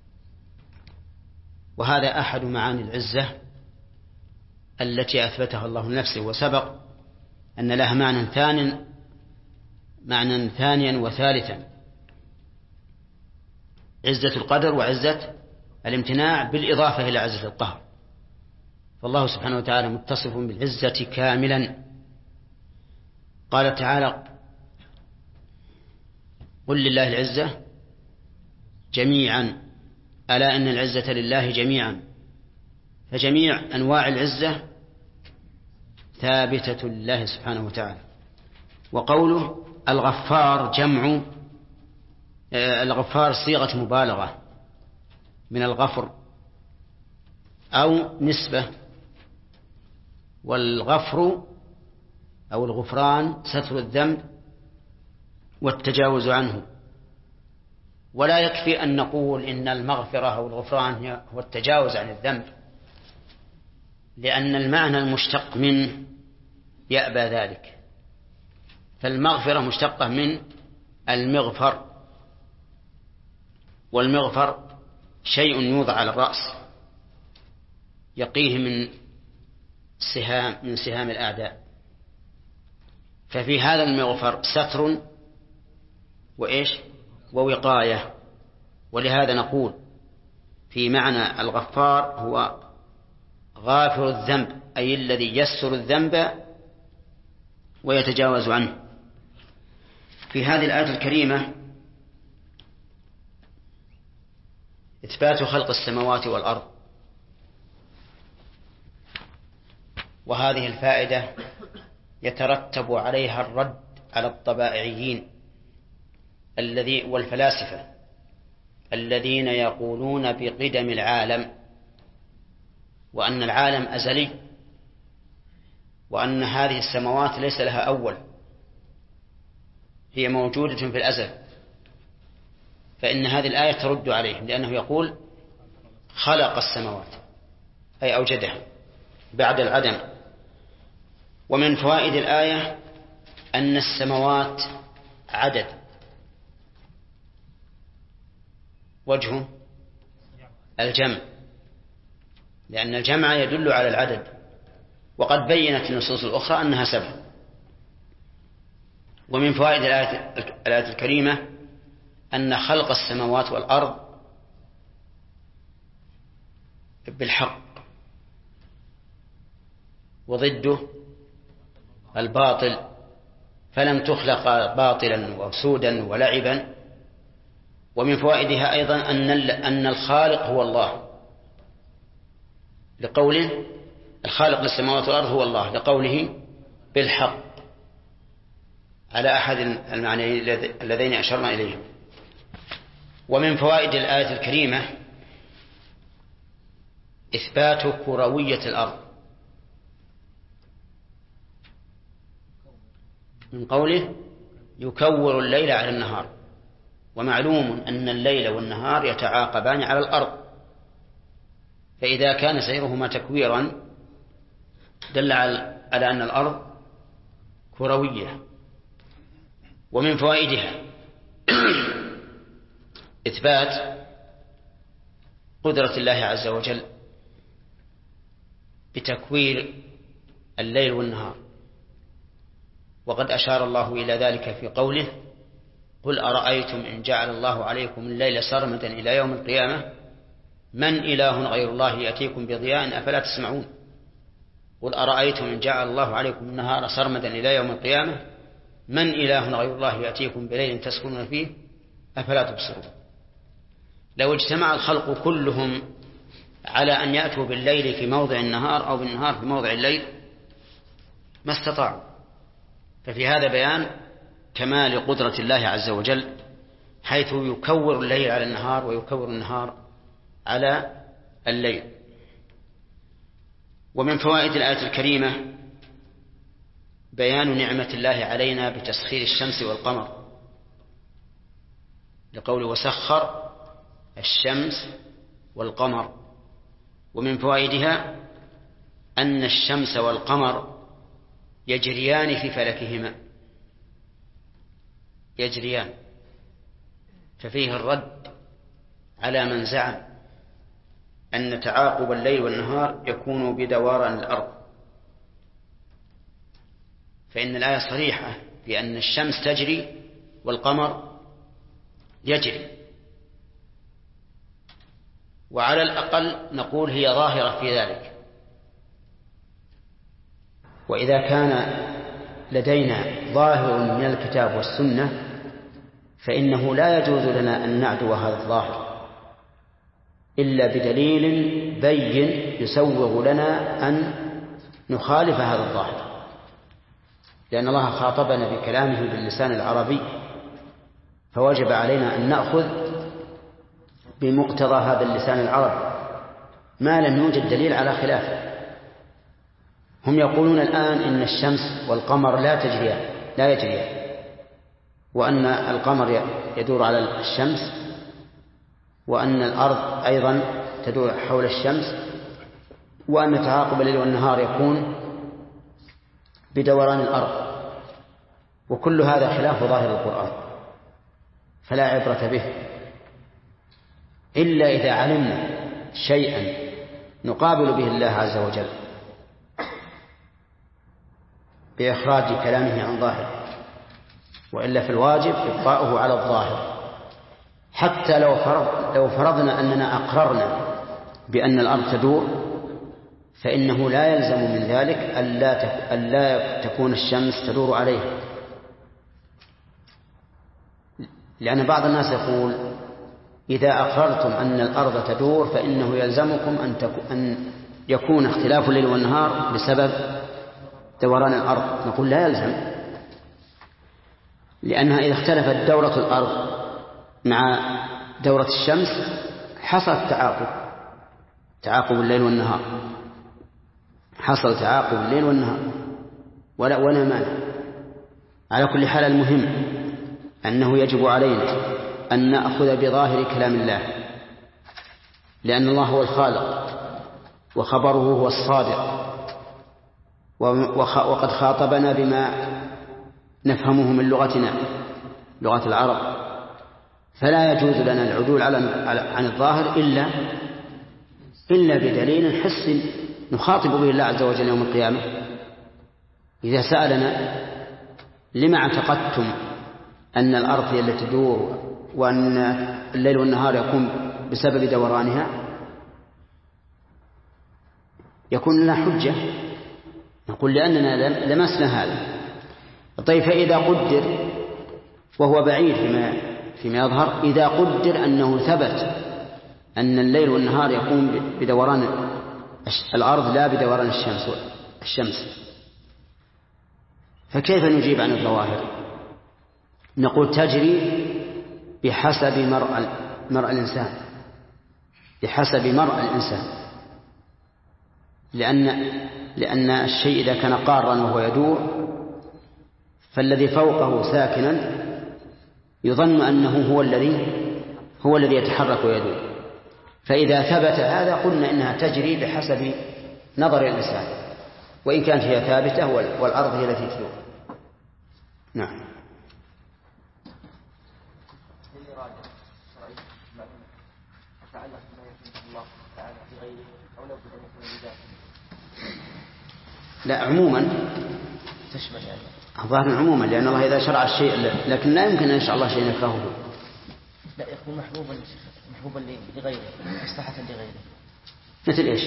وهذا أحد معاني العزة التي أثبتها الله لنفسه، وسبق أن لها معنى ثانيا وثالثا: عزة القدر وعزة الامتناع، بالإضافة إلى عزة القهر. فالله سبحانه وتعالى متصف بالعزة كاملا. قال تعالى قل لله العزة جميعا ألا إن العزة لله جميعا. فجميع أنواع العزة ثابتة لله سبحانه وتعالى. وقوله الغفار جمع الغفار صيغة مبالغة من الغفر أو نسبة. والغفر أو الغفران ستر الذنب والتجاوز عنه. ولا يكفي أن نقول إن المغفرة أو الغفران هو التجاوز عن الذنب، لأن المعنى المشتق منه يأبى ذلك. فالمغفرة مشتقة من المغفر، والمغفر شيء يوضع على الرأس يقيه من سهام الأعداء. ففي هذا المغفر ستر وإيش ووقاية. ولهذا نقول في معنى الغفار هو غافر الذنب، أي الذي يسر الذنب ويتجاوز عنه. في هذه الآية الكريمة إثبات خلق السماوات والأرض، وهذه الفائدة يترتب عليها الرد على الطبائعيين والفلاسفة الذين يقولون بقدم العالم، وأن العالم أزلي، وأن هذه السماوات ليس لها أول، هي موجودة في الأزل. فإن هذه الآية ترد عليهم، لأنه يقول خلق السماوات أي أوجدها بعد العدم. ومن فوائد الآية أن السماوات عدد، وجه الجمع، لأن الجمع يدل على العدد، وقد بينت النصوص الأخرى أنها 7. ومن فوائد الآية الكريمة أن خلق السماوات والأرض بالحق، وضده الباطل، فلم تخلق باطلا وسودا ولعبا. ومن فوائدها أيضا أن الخالق هو الله، لقوله الخالق للسماوات والأرض هو الله، لقوله بالحق، على أحد المعنيين اللذين أشرنا إليهم. ومن فوائد الآية الكريمة إثبات كروية الأرض، من قوله يكور الليل على النهار. ومعلوم أن الليل والنهار يتعاقبان على الأرض، فإذا كان سيرهما تكويرا دل على أن الأرض كروية. ومن فوائدها إثبات قدرة الله عز وجل بتكوير الليل والنهار، وقد أشار الله إلى ذلك في قوله قل أرأيتم إن جعل الله عليكم الليل سرمدا إلى يوم القيامة من إله غير الله يأتيكم بضياء أفلا تسمعون. قل أرأيتم إن جعل الله عليكم النهار سرمدا إلى يوم القيامة من إله غير الله يأتيكم بليل تسكنون فيه أفلا تبصرون. لو اجتمع الخلق كلهم على أن يأتوا بالليل في موضع النهار أو بالنهار في موضع الليل ما استطاعوا. ففي هذا بيان كمال قدرة الله عز وجل، حيث يكور الليل على النهار ويكور النهار على الليل. ومن فوائد الآية الكريمة بيان نعمة الله علينا بتسخير الشمس والقمر، لقول وسخر الشمس والقمر. ومن فوائدها أن الشمس والقمر يجريان في فلكهما، يجريان، ففيه الرد على من زعم أن تعاقب الليل والنهار يكون بدوران الأرض، فإن الآية صريحة بأن الشمس تجري والقمر يجري، وعلى الأقل نقول هي ظاهرة في ذلك. وإذا كان لدينا ظاهر من الكتاب والسنة فإنه لا يجوز لنا أن نعدو هذا الظاهر إلا بدليل بين يسوغ لنا أن نخالف هذا الظاهر، لأن الله خاطبنا بكلامه باللسان العربي، فوجب علينا أن نأخذ بمقتضى هذا اللسان العربي ما لم يوجد دليل على خلافه. هم يقولون الآن إن الشمس والقمر لا يجريان، وأن القمر يدور على الشمس، وأن الأرض أيضا تدور حول الشمس، وأن تعاقب الليل والنهار يكون بدوران الأرض، وكل هذا خلاف ظاهر القرآن، فلا عبرة به إلا إذا علمنا شيئا نقابل به الله عز وجل بإخراج كلامه عن ظاهره، وإلا في الواجب إبقاؤه على الظاهر. حتى لو فرضنا أننا أقررنا بأن الأرض تدور، فإنه لا يلزم من ذلك ألا تكون الشمس تدور عليه، لأن بعض الناس يقول إذا أقررتم أن الأرض تدور فإنه يلزمكم أن يكون اختلاف الليل والنهار بسبب دوران الأرض. نقول لا يلزم، لأنها إذا اختلفت دورة الأرض مع دورة الشمس حصل تعاقب الليل والنهار، حصل تعاقب الليل والنهار ولا مانع. على كل حال المهم أنه يجب علينا أن نأخذ بظاهر كلام الله، لأن الله هو الخالق وخبره هو الصادق، وقد خاطبنا بما نفهمه من لغتنا لغة العرب، فلا يجوز لنا العدول عن الظاهر إلا بدليل حسي نخاطب به الله عز وجل يوم القيامة. إذا سألنا لما اعتقدتم أن الأرض هي التي تدور وأن الليل والنهار يكون بسبب دورانها، يكون لنا حجة، نقول لأننا لمسنا هذا. طيب فإذا قدر، وهو بعيد فيما يظهر، إذا قدر أنه ثبت أن الليل والنهار يكون بدوران الأرض لا بدوران الشمس، فكيف نجيب عن الظواهر؟ نقول تجري بحسب مرء الإنسان، بحسب مرء الإنسان، لأن الشيء إذا كان قارا وهو يدور فالذي فوقه ساكنا يظن أنه هو الذي يتحرك ويدور، فإذا ثبت هذا قلنا إنها تجري بحسب نظر الإنسان، وإن كانت هي ثابتة والأرض هي التي تدور. نعم. لا عموما
تشمل
الظاهر عموما، لأن الله إذا شرع الشيء لكن لا يمكن أن يشرع الله شيء يكرهه.
لا يكون محبوبا لغيره، مصلحة لغيره.
مثل إيش؟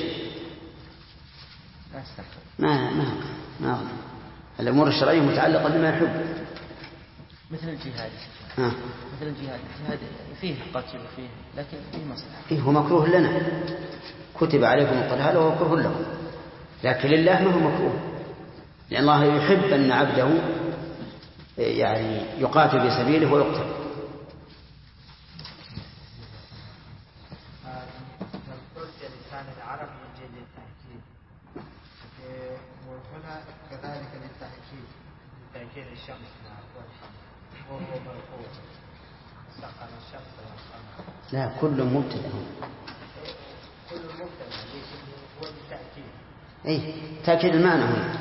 ما استحق.
ما الأمور الشرعية متعلقة بما يحب،
مثل الجهاد. مثل الجهاد فيه قتل وفيه لكن فيه مصلحة.
هو مكروه لنا، كتب عليكم القتال وهو مكروه لكم، لكن لله ما هو مكروه، لأن الله يحب أن عبده يعني يقاتل في سبيله ويقتل.
وهنا كذلك للتأكيد الشمس وهو مرفوع سقط الشمس والقمر.
لا، كل مبتدأ.
كل مبتدأ هو للتأكيد.
أي تأكيد المعنى هنا.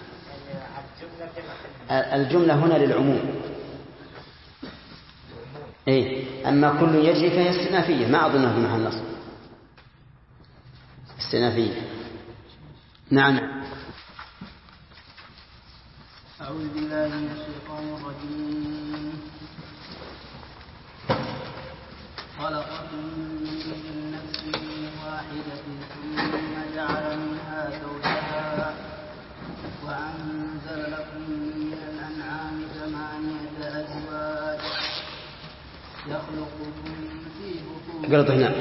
الجملة هنا للعموم. أي أما كل يجري فهي استئنافية، ما أظنها في محل نصب. استئنافية. نعم.
أعوذ بالله من الشيطان الرجيم. خلقكم من نفس واحدة ثم جعل منها زوجها وأنزل لكم من الأنعام 8 أزواج يخلقكم في بطون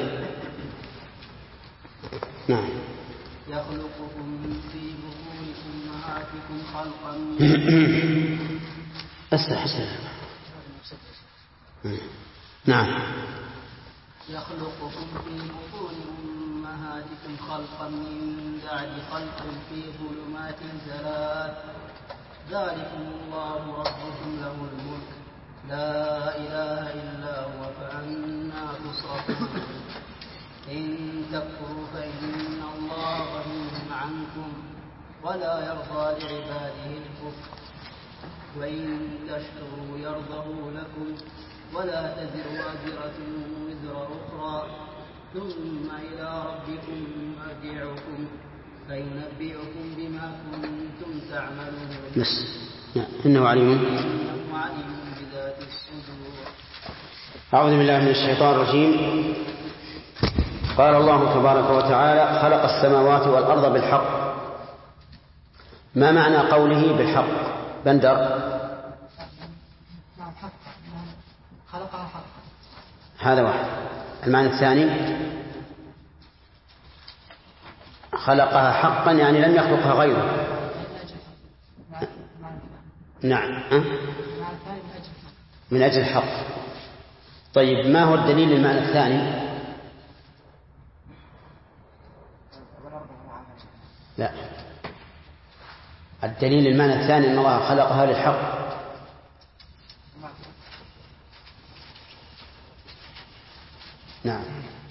يخلقكم في بطون أمهاتكم خلقا
نعم.
يخلقكم في بطون أمهاتكم خلقا من بعد خلق في ظلمات 3 ذلكم الله ربكم له الملك لا إله إلا هو فأنا تصرفون إن تكفروا فإن الله غني عنكم ولا يرضى لعباده الكفر وإن تشكروا يرضه لكم ولا تزر وازرة وزر أخرى ثم إلى ربكم مرجعكم فينبئكم بما كنتم تعملون.
إنه عليم
بذات الصدور.
أعوذ بالله من الشيطان الرجيم. قال الله تبارك وتعالى: خلق السماوات والأرض بالحق. ما معنى قوله بالحق؟ بندر.
خلقها حق.
هذا واحد. المعنى الثاني خلقها حقا يعني لم يخلقها غيره. نعم، من أجل الحق. طيب، ما هو الدليل للمعنى الثاني؟ لا، الدليل للمعنى الثاني أن الله خلقها للحق. نعم.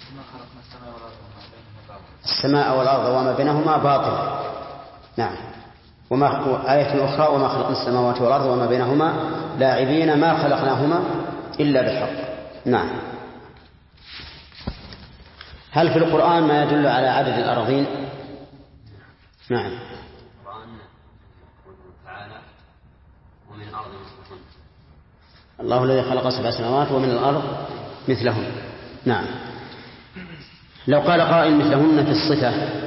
السماء والأرض وما بينهما باطل. نعم. آية أخرى: وما خلقنا السماوات والأرض وما بينهما لاعبين ما خلقناهما إلا بالحق. نعم. هل في القرآن ما يدل على عدد الأراضين؟ نعم.
القرآن يقول تعالى: ومن الأرض مثلهن.
الله الذي خلق 7 سماوات ومن الأرض مثلهن. نعم. لو قال قائل مثلهن في الصفة.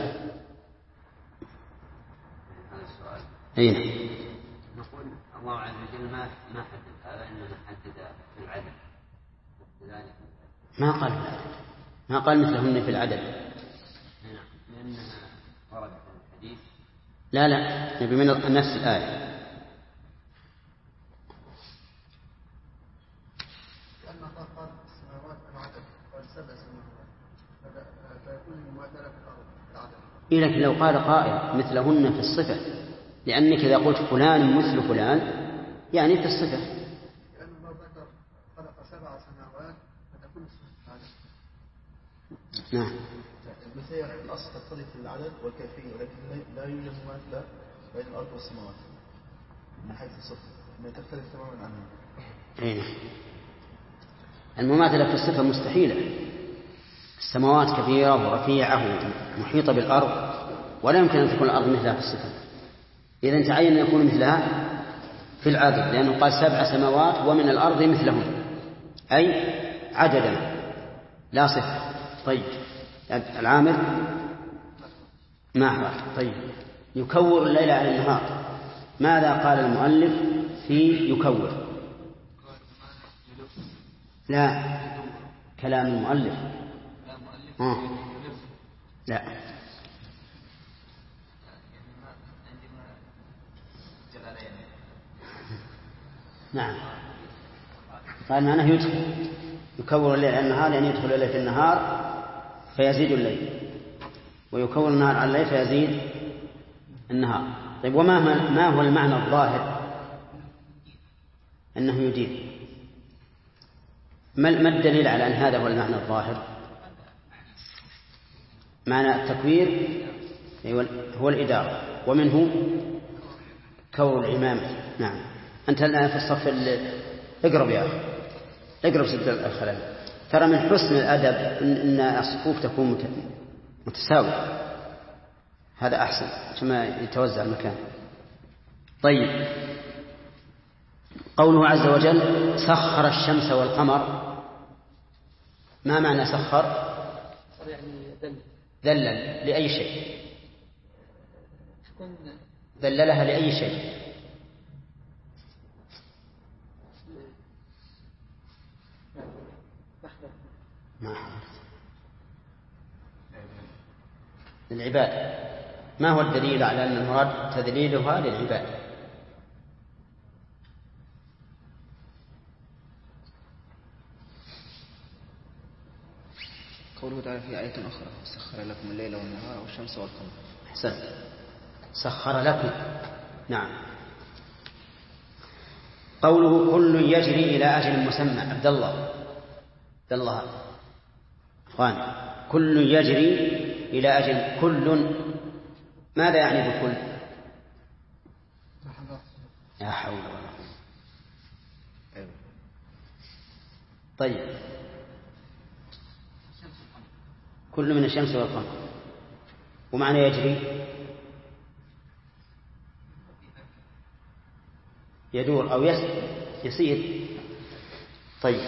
هذا السؤال.
أين؟
نقول الله عز وجل ما حدد هذا، إنما حدد في العدد.
ما قال مثلهن في العدد.
نعم، لأنها وردت في الحديث.
لا نبي من نفس الآية. لكن لو قال قائل مثلهن في الصفة، لأنك إذا قلت فلان مثل فلان يعني في الصفة.
لأنه لو ذكر خلق 7 سماوات فتكون الصفة هذا.
نعم.
المثال الأصل تختلف في العدد والكيفية، ولكن لا يوجد مماثلة بين الأرض والسماوات من حيث الصفة، ما تختلف تماما عنها.
أين؟ المماثلة في الصفة مستحيلة. السماوات كبيرة ورفيعة محيطة بالأرض، ولا يمكن أن تكون الأرض مثلها في الصفة. إذن تعين أن يكون مثلها في العدد، لأنه قال 7 سماوات ومن الأرض مثلهن، أي عددا لا صفة. طيب، العامل ما. طيب، يكور الليل على النهار. ماذا قال المؤلف في يكور؟ لا، كلام المؤلف. لا، نعم، قال معناه يدخل، يكور الليل على النهار، يعني يدخل الليل في النهار فيزيد الليل، ويكور النهار على الليل فيزيد النهار. طيب، ما هو المعنى الظاهر؟ أنه يدير. ما الدليل على أن هذا هو المعنى الظاهر؟ معنى التكوير هو الإدارة، ومنه كور العمامة. نعم. أنت الآن في الصف اقرب يا أخي، اقرب سد الخلل. ترى من حسن الأدب أن الصفوف تكون متساوية، هذا أحسن كما يتوزع المكان. طيب، قوله عز وجل سخر الشمس والقمر، ما معنى سخر؟
يعني
ذلل لأي شيء، ذللها لأي شيء. للعباد. ما هو الدليل على أن المراد تذليلها للعباد؟
قوله تعالى في آية أخرى سخر لكم الليل والنهار والشمس والقمر.
أحسنت، سخر لكم. نعم. قوله كل يجري إلى أجل مسمى. عبد الله أخوان، كل يجري إلى أجل. كل ماذا يعني بكل؟ يا حول ولا قوة. طيب، كل من الشمس والقمر، ومعنى يجري يدور أو يسير. طيب،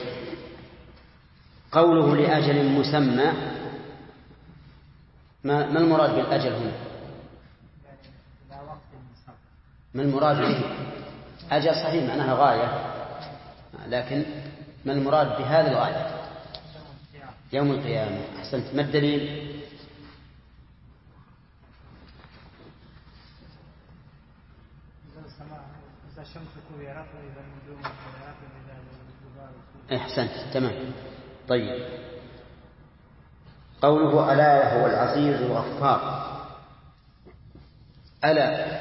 قوله لأجل مسمى، ما المراد بالأجل هنا؟ ما المراد به؟ أجل صحيح معناها غاية، لكن ما المراد بهذه الغاية؟ يوم القيامة. أحسنت. ما الدليل؟
إذا الشمس كورت وإذا النجوم كورت وإذا الجبال.
أحسنت، تمام. طيب، قوله ألا هو العزيز الغفار. ألا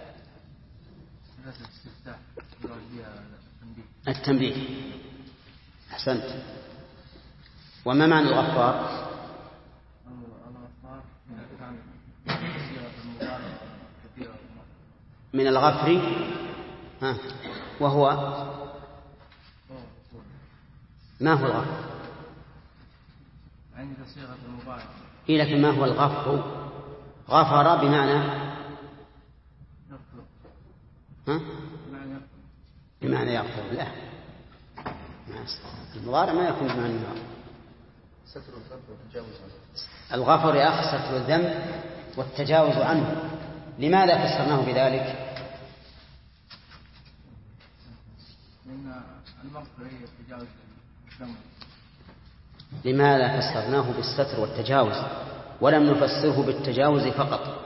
التنبيه. أحسنت. وما معنى الغفار؟ من الغفر. وهو ما هو الغفر؟
عند صيغة المبالغة.
لكن ما هو الغفر؟ غفر بمعنى بمعنى يغفر. لا، المضارع ما يكون بمعنى يغفر.
ستر الذنب والتجاوز عنه.
الغفر يا أخي ستر الذنب والتجاوز عنه. لماذا فسرناه بذلك؟
لأن المغفرة هي التجاوز الذنب.
لماذا فسرناه بالستر والتجاوز ولم نفسره بالتجاوز فقط؟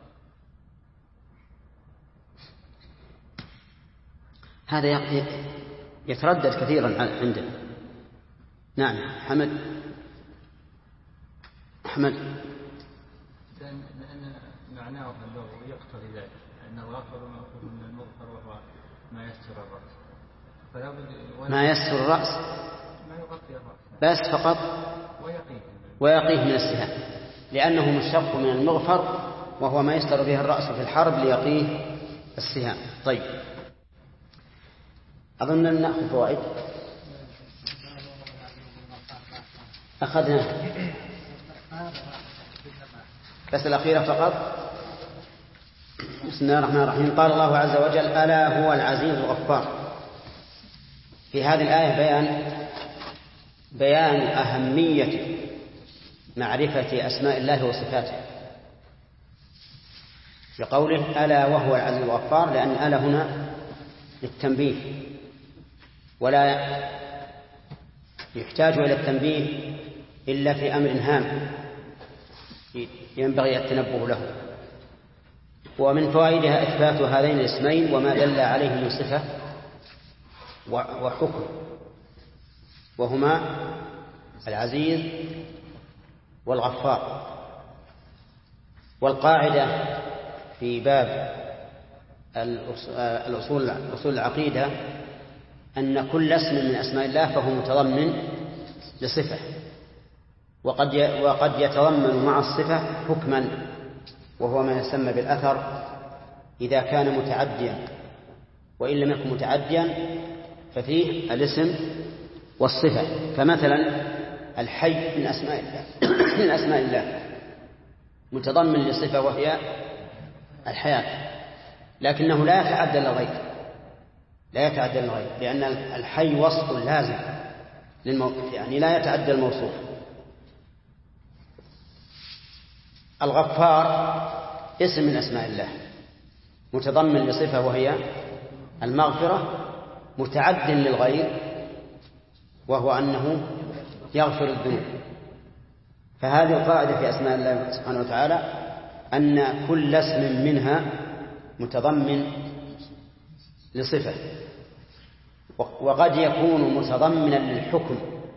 هذا يتردد كثيرا عندنا. نعم. أحمد.
لأن معناه اللغوي يقتضي ذلك، أن الغفر مأخوذ من المغفر وهو ما يستر الرأس، فلا بد
ما يستر الرأس،
ما يغطي الرأس
بس فقط، ويقيه من السهام، لأنه مشتق من المغفر وهو ما يستر به الرأس في الحرب ليقيه السهام. طيب، أظن أن نأخذ فوائد. أخذنا بس الأخيرة فقط. بسم الله الرحمن الرحيم. قال الله عز وجل ألا هو العزيز الغفار. في هذه الآية بيان أهمية معرفة أسماء الله وصفاته، بقوله ألا وهو العزيز الغفار، لأن ألا هنا للتنبيه يحتاج إلى التنبيه إلا في أمر هام ينبغي التنبه له. ومن فوائدها إثبات هذين الاسمين وما دل عليه من صفة وحكم، وهما العزيز والغفار. والقاعدة في باب أصول العقيدة أن كل اسم من أسماء الله فهو متضمن لصفة، وقد يتضمن مع الصفة حكما، وهو ما يسمى بالأثر إذا كان متعديا، وإن لم يكن متعديا ففيه الاسم والصفة. فمثلا الحي من أسماء الله متضمن لصفة وهي الحياة، لكنه لا يتعدى للغير، لأن الحي وصف لازم يعني لا يتعدى الموصوف. الغفار اسم من أسماء الله متضمن لصفة وهي المغفرة، متعد للغير وهو أنه يغفر الذنوب. فهذه القاعدة في أسماء الله سبحانه وتعالى أن كل اسم منها متضمن لصفة، وقد يكون متضمنا للحكم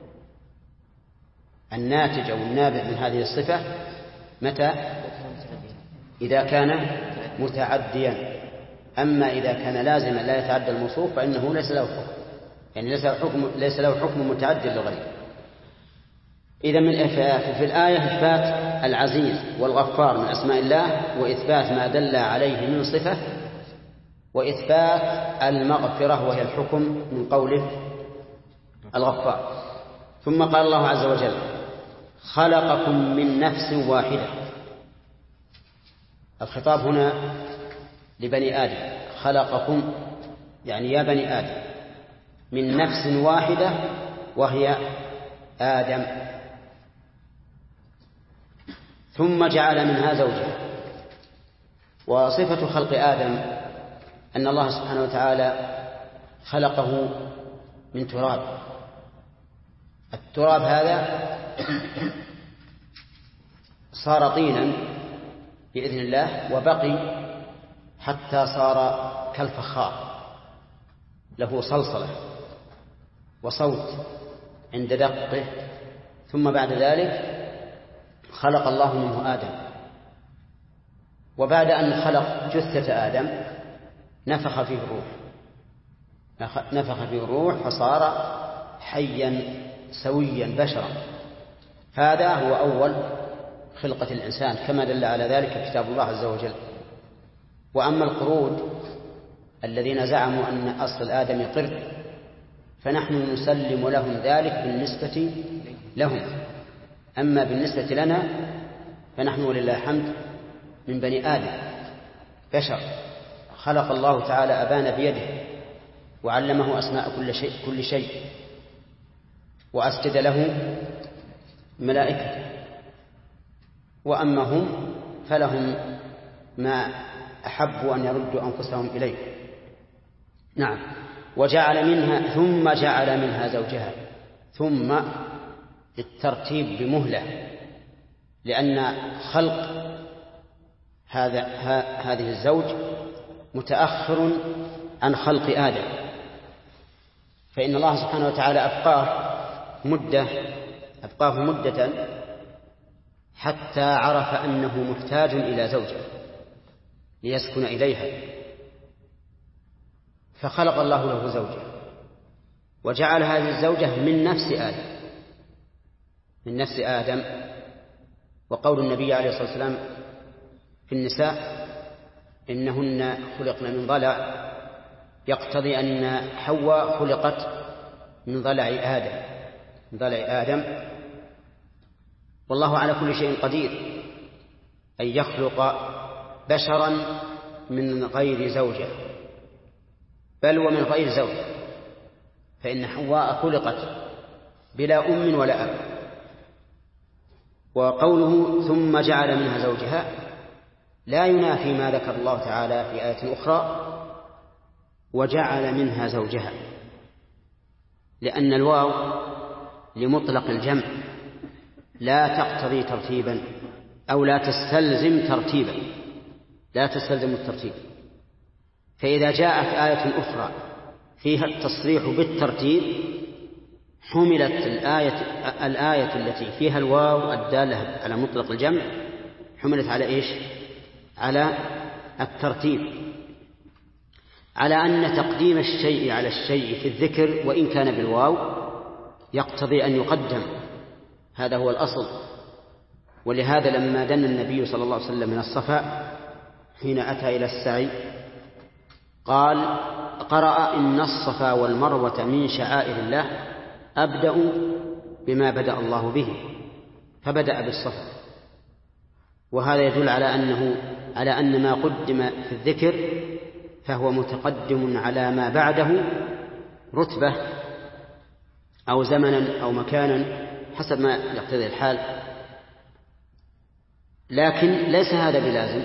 الناتج أو النابع من هذه الصفة متى؟ إذا كان متعديا. أما إذا كان لازما لا يتعدى الموصوف فإنه ليس له حكم، يعني ليس له حكم متعدي للغير. إذا في الآية إثبات العزيز والغفار من أسماء الله، وإثبات ما دل عليه من صفة، وإثبات المغفرة وهي الحكم من قوله الغفار. ثم قال الله عز وجل خلقكم من نفس واحدة. الخطاب هنا لبني آدم، خلقكم يعني يا بني آدم من نفس واحدة وهي آدم، ثم جعل منها زوجها. وصفة خلق آدم أن الله سبحانه وتعالى خلقه من تراب. التراب هذا صار طينا بإذن الله، وبقي حتى صار كالفخار، له صلصلة وصوت عند دقه. ثم بعد ذلك خلق الله منه آدم، وبعد أن خلق جثة آدم نفخ فيه الروح فصار حيا سويا بشرا. هذا هو أول خلقة الإنسان كما دل على ذلك كتاب الله عز وجل. وأما القرود الذين زعموا أن أصل آدم قرد فنحن نسلم لهم ذلك بالنسبة لهم، أما بالنسبة لنا فنحن ولله الحمد من بني آدم بشر. خلق الله تعالى أبانا بيده وعلمه أسماء كل شيء وأسجد له ملائكته، وأما هم فلهم ما أحبوا أن يردوا أنفسهم إليه. نعم. ثم جعل منها زوجها، ثم الترتيب بمهلة، لأن خلق هذه الزوج متأخر عن خلق آدم، فإن الله سبحانه وتعالى أبقاه مدة حتى عرف أنه محتاج إلى زوجة ليسكن إليها، فخلق الله له زوجة وجعل هذه الزوجة من نفس آدم. وقول النبي عليه الصلاة والسلام في النساء إنهن خلقن من ضلع يقتضي أن حواء خلقت من ضلع آدم. والله على كل شيء قدير أن يخلق بشرا من غير زوجة، بل ومن غير زوج، فإن حواء خلقت بلا أم ولا أب. وقوله ثم جعل منها زوجها لا ينافي ما ذكر الله تعالى في آية أخرى وجعل منها زوجها، لأن الواو لمطلق الجمع لا تقتضي ترتيبا أو لا تستلزم ترتيبا، لا تستلزم الترتيب. فإذا جاءت آية أخرى فيها التصريح بالترتيب حملت الآية التي فيها الواو الدالة على مطلق الجمع حملت على إيش؟ على الترتيب، على أن تقديم الشيء على الشيء في الذكر وإن كان بالواو يقتضي أن يقدم، هذا هو الأصل. ولهذا لما دنا النبي صلى الله عليه وسلم من الصفا حين أتى إلى السعي قال قرأ إن الصفا والمروة من شعائر الله أبدأ بما بدأ الله به، فبدأ بالصفا. وهذا يدل على أن ما قدم في الذكر فهو متقدم على ما بعده رتبة أو زمنا أو مكانا حسب ما يقتضي الحال، لكن ليس هذا بلازم،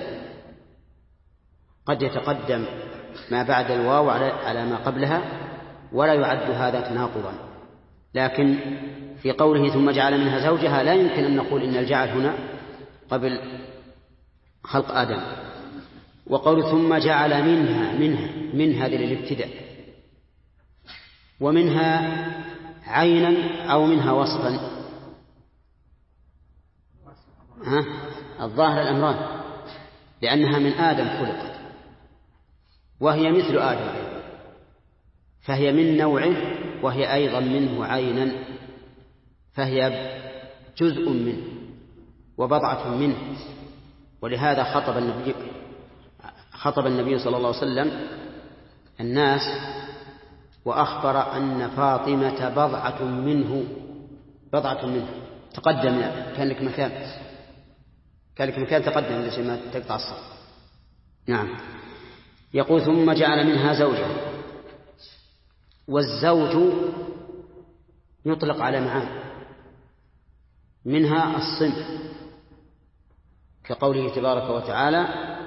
قد يتقدم ما بعد الواو على ما قبلها ولا يعد هذا تناقضا. لكن في قوله ثم جعل منها زوجها لا يمكن أن نقول إن الجعل هنا قبل خلق آدم. وقول ثم جعل منها هذه للابتداء، ومنها عينا أو منها وصفا، الظاهر الأمران، لأنها من آدم خلقت وهي مثل آدم أيضا، فهي من نوعه وهي أيضا منه عينا، فهي جزء منه وبضعة منه. ولهذا خطب النبي صلى الله عليه وسلم الناس وأخبر أن فاطمة بضعة منه تقدم، كان لك مكان تقدم لشيء ما تقطع الصلاة. نعم. يقول ثم جعل منها زوجها، والزوج يطلق على معان، منها الصنف كقوله تبارك وتعالى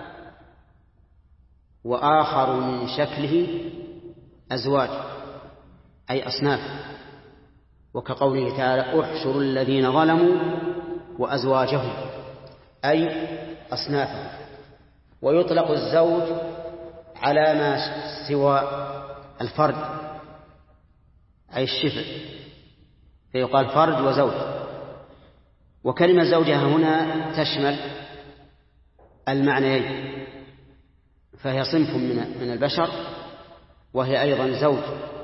وآخر من شكله أزواج أي أصناف، وكقوله تعالى احشروا الذين ظلموا وأزواجهم أي أصنافهم. ويطلق الزوج على ما سوى الفرد أي الشفع، فيقال فرد وزوج. وكلمة زوجها هنا تشمل المعنيين، فهي صنف من البشر وهي أيضا زوج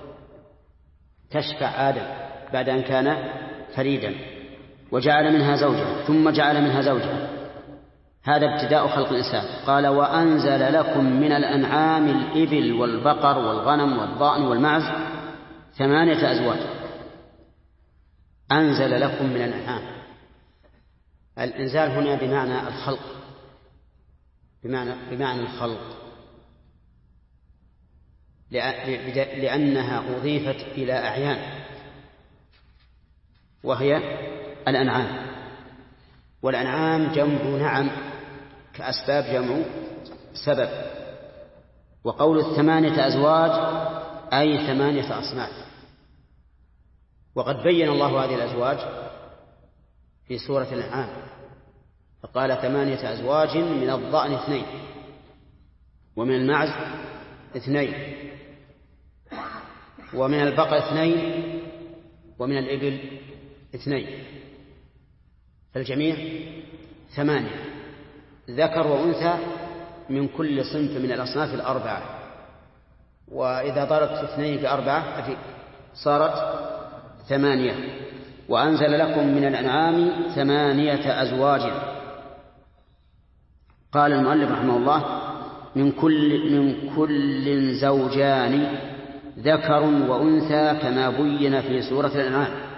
تشفع آدم بعد أن كان فريدا. وجعل منها زوجها ثم جعل منها زوجها، هذا ابتداء خلق الإنسان. قال وأنزل لكم من الأنعام الإبل والبقر والغنم والضأن والمعز 8 أزواج. أنزل لكم من الأنعام، الإنزال هنا بمعنى الخلق، بمعنى الخلق، لأنها أضيفت إلى أعيان وهي الأنعام. والأنعام جمع نعم كأسباب جمع سبب. وقول 8 أزواج أي 8 أصناف. وقد بين الله هذه الأزواج في سورة الأنعام فقال 8 أزواج من الضأن 2 ومن المعز 2 ومن البقر 2 ومن الإبل 2، فالجميع 8 ذكر وأنثى من كل صنف من الأصناف 4. وإذا ضربت 2 في 4 صارت 8. وأنزل لكم من الأنعام 8 أزواج. قال المؤلف رحمه الله من كل زوجان ذكر وأنثى كما بين في سورة الأنعام.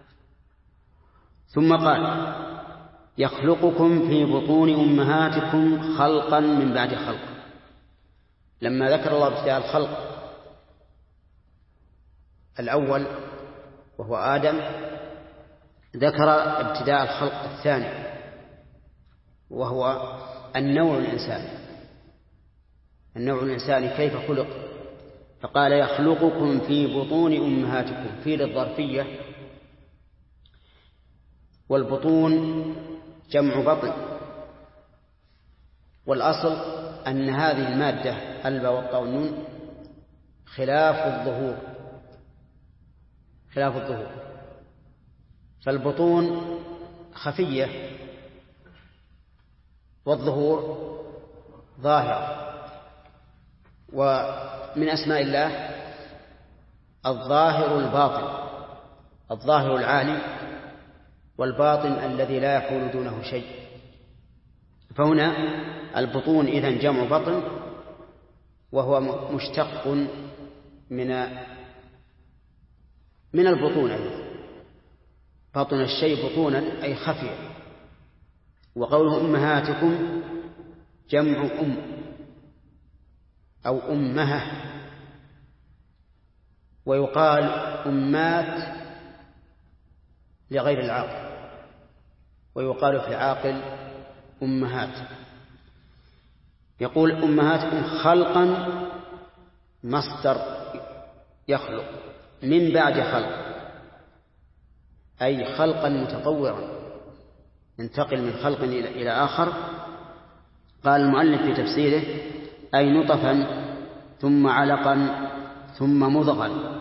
ثم قال يخلقكم في بطون أمهاتكم خلقا من بعد خلق. لما ذكر الله ابتداء الخلق الأول وهو آدم ذكر ابتداء الخلق الثاني وهو النوع الإنساني كيف خلق. فقال يخلقكم في بطون أمهاتكم، في للظرفية والبطون جمع بطن. والأصل أن هذه المادة الباء والطاء والنون خلاف الظهور، فالبطون خفية والظهور ظاهرة. ومن أسماء الله الظاهر الباطن، الظاهر العالي والباطن الذي لا يحول دونه شيء. فهنا البطون إذن جمع بطن، وهو مشتق من البطون أيضا. بطن الشيء بطونا أي خفيا. وقوله أمهاتكم جمع أو أمها، ويقال أمات لغير العاقل، ويقال في العاقل أمهات. يقول أمهاتكم خلقا مصدر يخلق من بعد خلق، أي خلقا متطورا ينتقل من خلق إلى آخر. قال المؤلف في تفسيره أي نطفا ثم علقا ثم مضغا.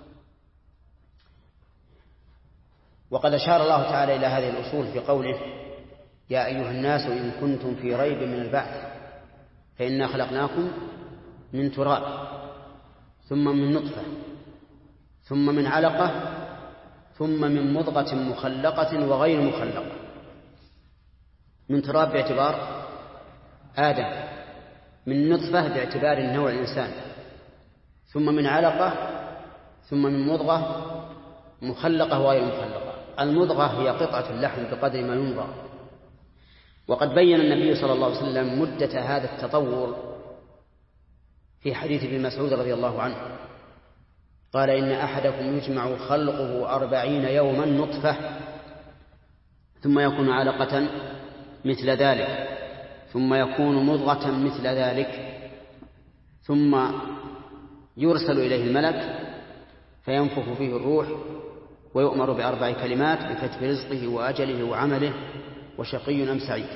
وقد أشار الله تعالى إلى هذه الأصول في قوله يا أيها الناس إن كنتم في ريب من البعث فإنا خلقناكم من تراب ثم من نطفة ثم من علقة ثم من مضغة مخلقة وغير مخلقة. من تراب باعتبار آدم، من نطفة باعتبار النوع الإنسان، ثم من علقة، ثم من مضغة مخلقة وغير مخلقة. المضغة هي قطعة اللحم بقدر ما ينضغ. وقد بين النبي صلى الله عليه وسلم مدة هذا التطور في حديث ابن مسعود رضي الله عنه، قال إن أحدكم يجمع خلقه 40 يوما نطفة ثم يكون علقة مثل ذلك ثم يكون مضغة مثل ذلك ثم يرسل إليه الملك فينفخ فيه الروح ويؤمر ب4 كلمات بكتب رزقه وأجله وعمله وشقي أم سعيد.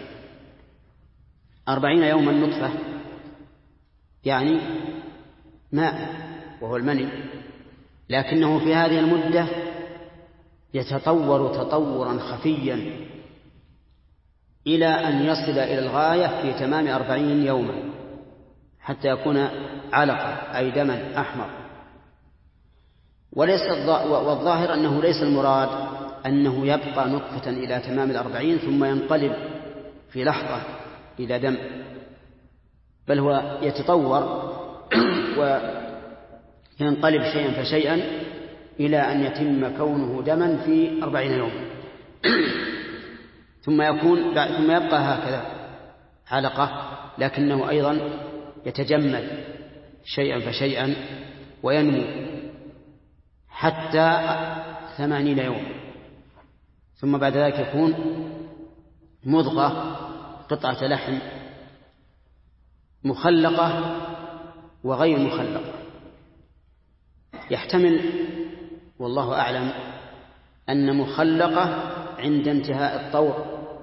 40 يوما نطفة يعني ماء وهو المني، لكنه في هذه المدة يتطور تطورا خفيا إلى أن يصل إلى الغاية في تمام 40 يوما حتى يكون علقة أي دما أحمر. والظاهر أنه ليس المراد أنه يبقى نطفة إلى تمام 40 ثم ينقلب في لحظة إلى دم، بل هو يتطور وينقلب شيئا فشيئا إلى أن يتم كونه دما في 40 يوم ثم يبقى هكذا علقة، لكنه أيضا يتجمد شيئا فشيئا وينمو حتى 80 يوم، ثم بعد ذلك يكون مضغة قطعة لحم مخلقة وغير مخلقة. يحتمل والله أعلم أن مخلقة عند انتهاء الطور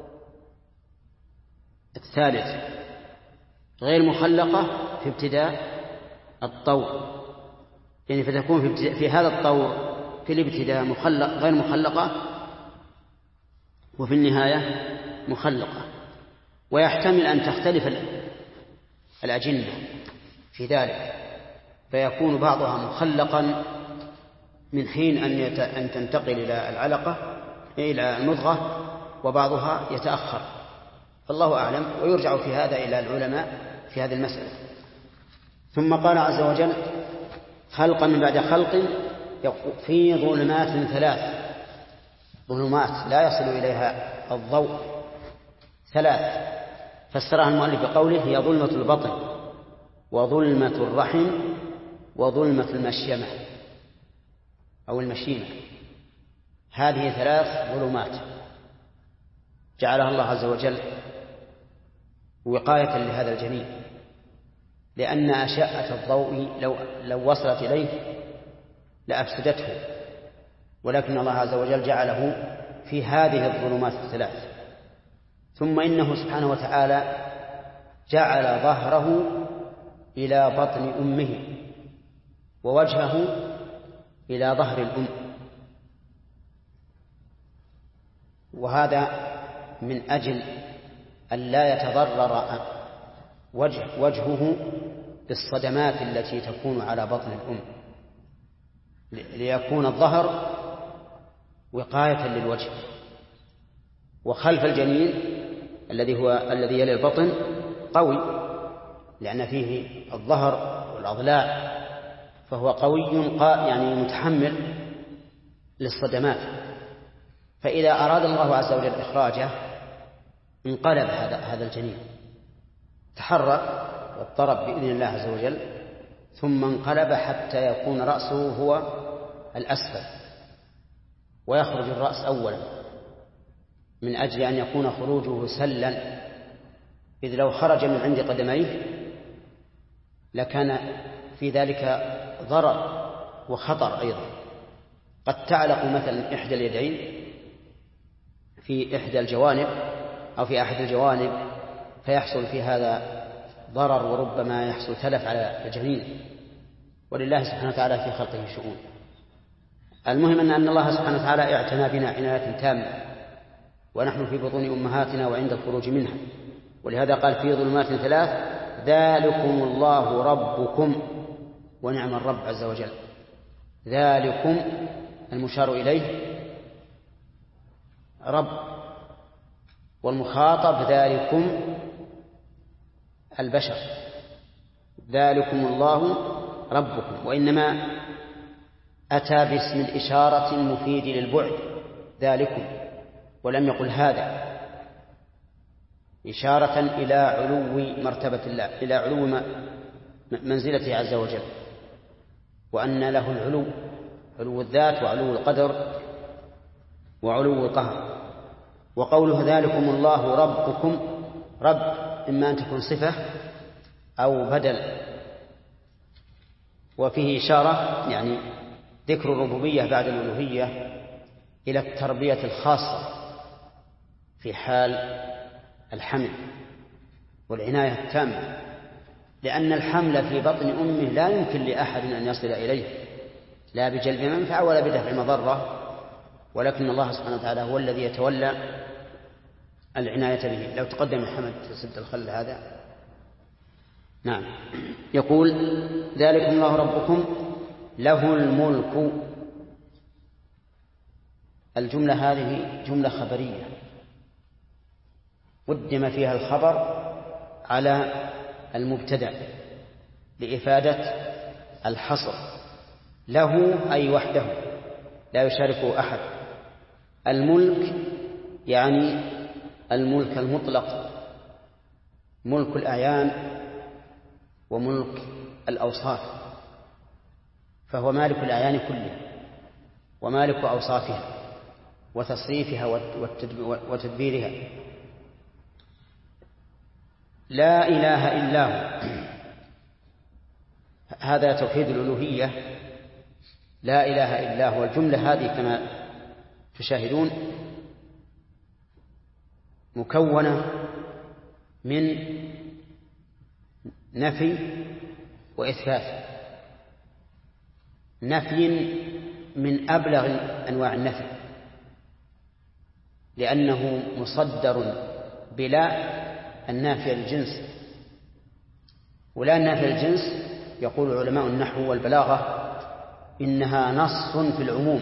الثالث، غير مخلقة في ابتداء الطور، يعني فتكون في هذا الطور في الابتداء غير مخلقة وفي النهاية مخلقة. ويحتمل أن تختلف الأجنة في ذلك، فيكون بعضها مخلقا من حين أن تنتقل إلى العلقة إلى المضغة، وبعضها يتأخر، فالله أعلم. ويرجع في هذا إلى العلماء في هذه المسألة. ثم قال عز وجل خلقا من بعد خلق في ظلمات 3، ظلمات لا يصل إليها الضوء 3، فسرها المؤلف بقوله هي ظلمة البطن وظلمة الرحم وظلمة المشيمة أو المشيمة. هذه 3 ظلمات جعلها الله عز وجل وقاية لهذا الجنين، لأن أشعة الضوء لو وصلت إليه لأفسدته، ولكن الله عز وجل جعله في هذه الظلمات الثلاث. ثم إنه سبحانه وتعالى جعل ظهره إلى بطن أمه ووجهه إلى ظهر الأم، وهذا من أجل أن لا يتضرر وجهه بالصدمات التي تكون على بطن الأم، ليكون الظهر وقاية للوجه. وخلف الجنين الذي يلي البطن قوي، لأن فيه الظهر والأضلاع، فهو قوي يعني متحمل للصدمات. فإذا أراد الله عز وجل إخراجه انقلب هذا الجنين، تحرك واضطرب بإذن الله عز وجل، ثم انقلب حتى يكون رأسه هو الأسفل، ويخرج الرأس أولا، من أجل أن يكون خروجه سلا، إذ لو خرج من عند قدميه لكان في ذلك ضرر وخطر أيضا. قد تعلق مثلا إحدى اليدين في إحدى الجوانب أو في أحد الجوانب، فيحصل في هذا ضرر، وربما يحصل تلف على الجنين، ولله سبحانه وتعالى في خلقه شؤون. المهم أن الله سبحانه وتعالى اعتنى بنا عناية تامة، ونحن في بطون أمهاتنا وعند الخروج منها، ولهذا قال في ظلمات ثلاث ذلكم الله ربكم ونعم الرب عز وجل. ذلكم المشار إليه رب، والمخاطب ذلكم البشر، ذلكم الله ربكم، وإنما أتى باسم الإشارة المفيد للبعد ذلكم، ولم يقل هذا، إشارة إلى علو مرتبة الله، إلى علو منزلته عز وجل، وأن له العلو، علو الذات وعلو القدر وعلو القهر. وقوله ذلكم الله ربكم، رب إما أن تكون صفة أو بدل، وفيه إشارة يعني ذكر الربوبية بعد الألوهية إلى التربية الخاصة في حال الحمل والعناية التامة، لأن الحمل في بطن أمه لا يمكن لأحد أن يصل إليه، لا بجلب منفعة ولا بدفع مضرة، ولكن الله سبحانه وتعالى هو الذي يتولى العناية به. لو تقدم محمد سد الخل هذا. نعم. يقول ذلكم الله ربكم له الملك. الجملة هذه جملة خبرية قدم فيها الخبر على المبتدأ لإفادة الحصر. له أي وحده لا يشاركه أحد. الملك يعني الملك المطلق، ملك الأعيان وملك الأوصاف، فهو مالك الأعيان كلها ومالك أوصافها وتصريفها وتدبيرها. لا إله إلا هو، هذا توحيد الألوهية، لا إله إلا هو. الجملة هذه كما تشاهدون مكونة من نفي وإثبات. نفي من أبلغ أنواع النفي، لأنه مصدر بلا النافية للجنس، ولا النافية للجنس يقول علماء النحو والبلاغة إنها نص في العموم،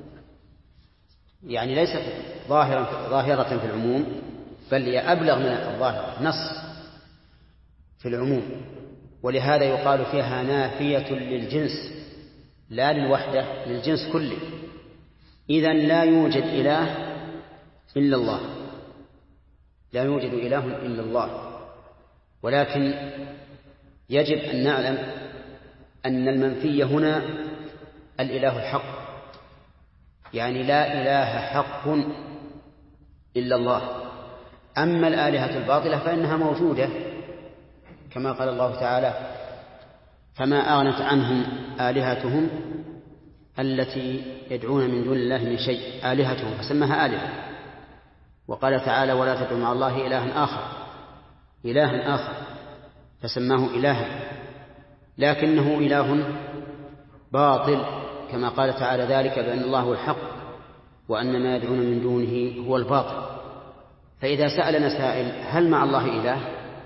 يعني ليست ظاهرة في العموم، بل هي أبلغ من الظاهرة، نص في العموم، ولهذا يقال فيها نافية للجنس لا للوحدة، للجنس كله. إذن لا يوجد إله إلا الله، لا يوجد إله إلا الله، ولكن يجب أن نعلم أن المنفي هنا الإله الحق، يعني لا إله حق إلا الله. أما الآلهة الباطلة فإنها موجودة، كما قال الله تعالى: فما أغنت عنهم آلهتهم التي يدعون من دون الله من شيء آلهتهم فسماها آلهة. وقال تعالى ولا تدعوا مع الله إلها آخر فسماه إلها، لكنه إله باطل كما قال تعالى ذلك بأن الله هو الحق وأن ما يدعون من دونه هو الباطل. فإذا سألنا سائل هل مع الله إله؟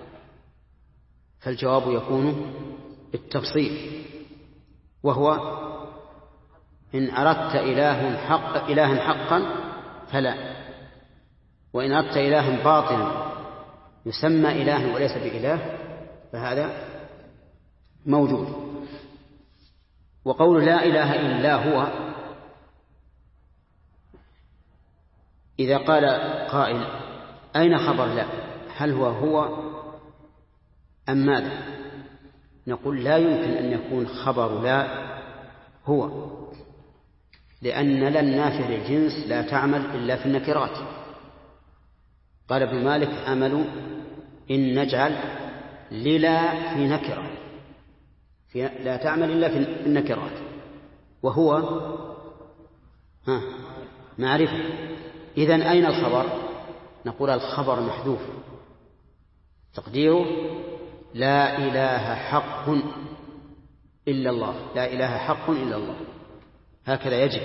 فالجواب يكون بالتفصيل، وهو إن أردت إلها حقا فلا، وإن أردت إلها باطلا يسمى إله وليس بإله فهذا موجود. وقول لا إله إلا هو، إذا قال قائل أين خبر لا؟ هل هو أم ماذا؟ نقول لا يمكن أن يكون خبر لا هو، لأن لا النافية للجنس لا تعمل إلا في النكرات. قال ابن مالك عمل إن نجعل للا في نكرة لا تعمل إلا في النكرات، وهو معرفة. إذن أين الخبر؟ نقول الخبر محذوف تقديره لا إله حق إلا الله، لا إله حق إلا الله، هكذا يجب.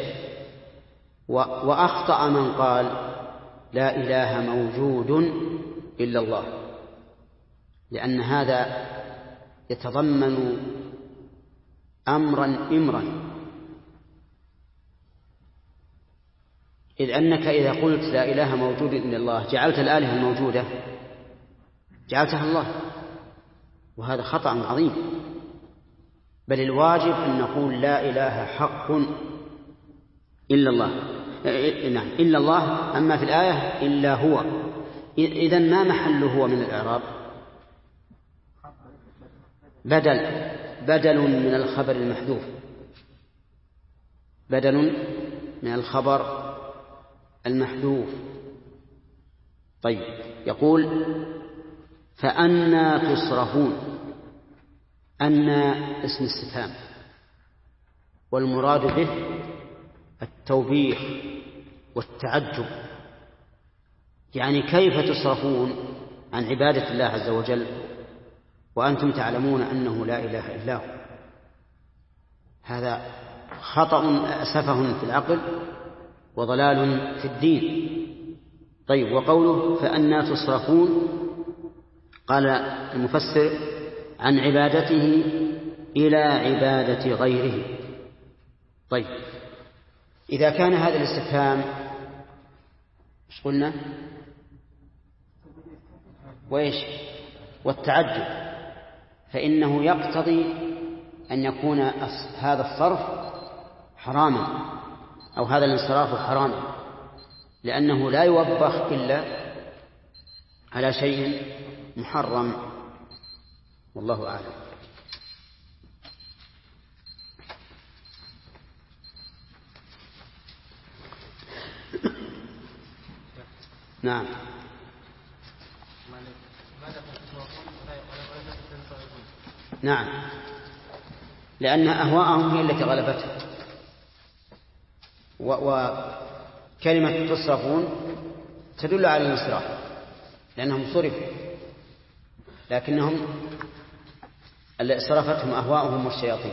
وأخطأ من قال لا إله موجود إلا الله، لأن هذا يتضمن أمرا إذ أنك إذا قلت لا إله موجود إلا الله جعلت الآلهة الموجودة جعلتها الله، وهذا خطأ عظيم. بل الواجب أن نقول لا إله حق إلا الله، نعم إلا الله. أما في الآية إلا هو، إذن ما محله هو من الإعراب؟ بدل من الخبر المحذوف، بدل من الخبر المحذوف. طيب، يقول فأنى تصرفون. أنى اسم استفهام، والمراد به التوبيخ والتعجب، يعني كيف تصرفون عن عبادة الله عز وجل وأنتم تعلمون أنه لا إله إلا هو؟ هذا خطأ سفه في العقل وضلال في الدين. طيب، وقوله فأنى تصرفون، قال المفسر عن عبادته إلى عبادة غيره. طيب، إذا كان هذا الاستفهام ايش قلنا؟ وإيش؟ والتعجب، فإنه يقتضي أن يكون هذا الصرف حراما أو هذا الانصراف حراما، لأنه لا يوبخ إلا على شيء محرم، والله أعلم. نعم. نعم، لأن أهواءهم هي التي غلبتهم، وكلمة تصرفون تدل على الانصراف لأنهم صرفوا، لكنهم صرفتهم أهواءهم والشياطين.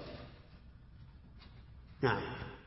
نعم.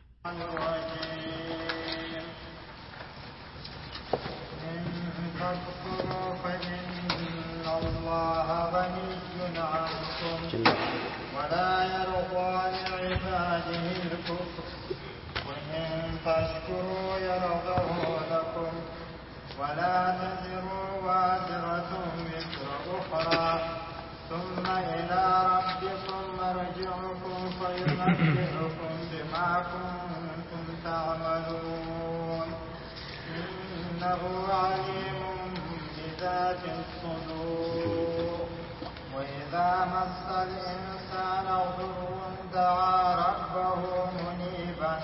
الله غني عنكم ولا يرضى لعباده الكفر وإن تشكروا يرضه لكم ولا تزر وازرة وزر أخرى ثم إلى ربكم مرجعكم فينبئكم بما كنتم تعملون إنه عليم بذات الصدور. وإذا مس الإنسان ضر دعا ربه منيبا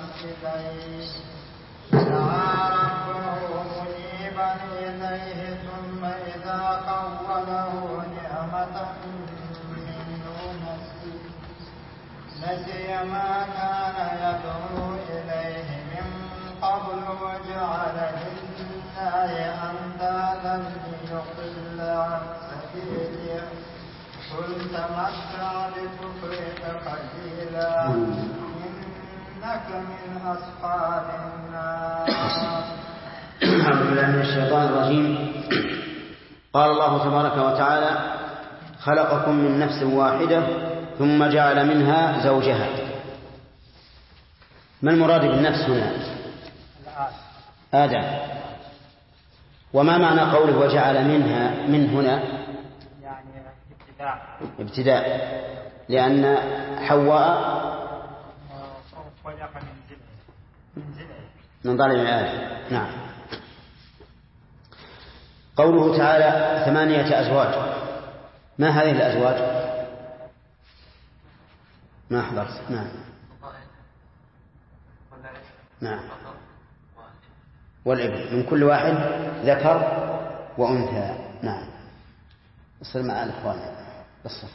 إليه ثم إذا خوله نسي ما كان يدعو إليه من قبل وجعل لله أندادا ليضل عن سبيله قل تمتع بكفرك قليلا إنك من أصحاب النار.
أعوذ بالله من الشيطان الرجيم. قال الله تبارك وتعالى: خلقكم من نفس واحدة ثم جعل منها زوجها. ما المراد بالنفس هنا؟ آدم. وما معنى قوله وجعل منها من هنا؟
يعني
ابتداء، لأن حواء
خلق من
من ضلع آدم. نعم. قوله تعالى 8 أزواج، ما هذه الأزواج؟ ما أحضرت. نعم. والابن من كل واحد ذكر وأنثى. نعم. اصل مع الإخوان بالصف.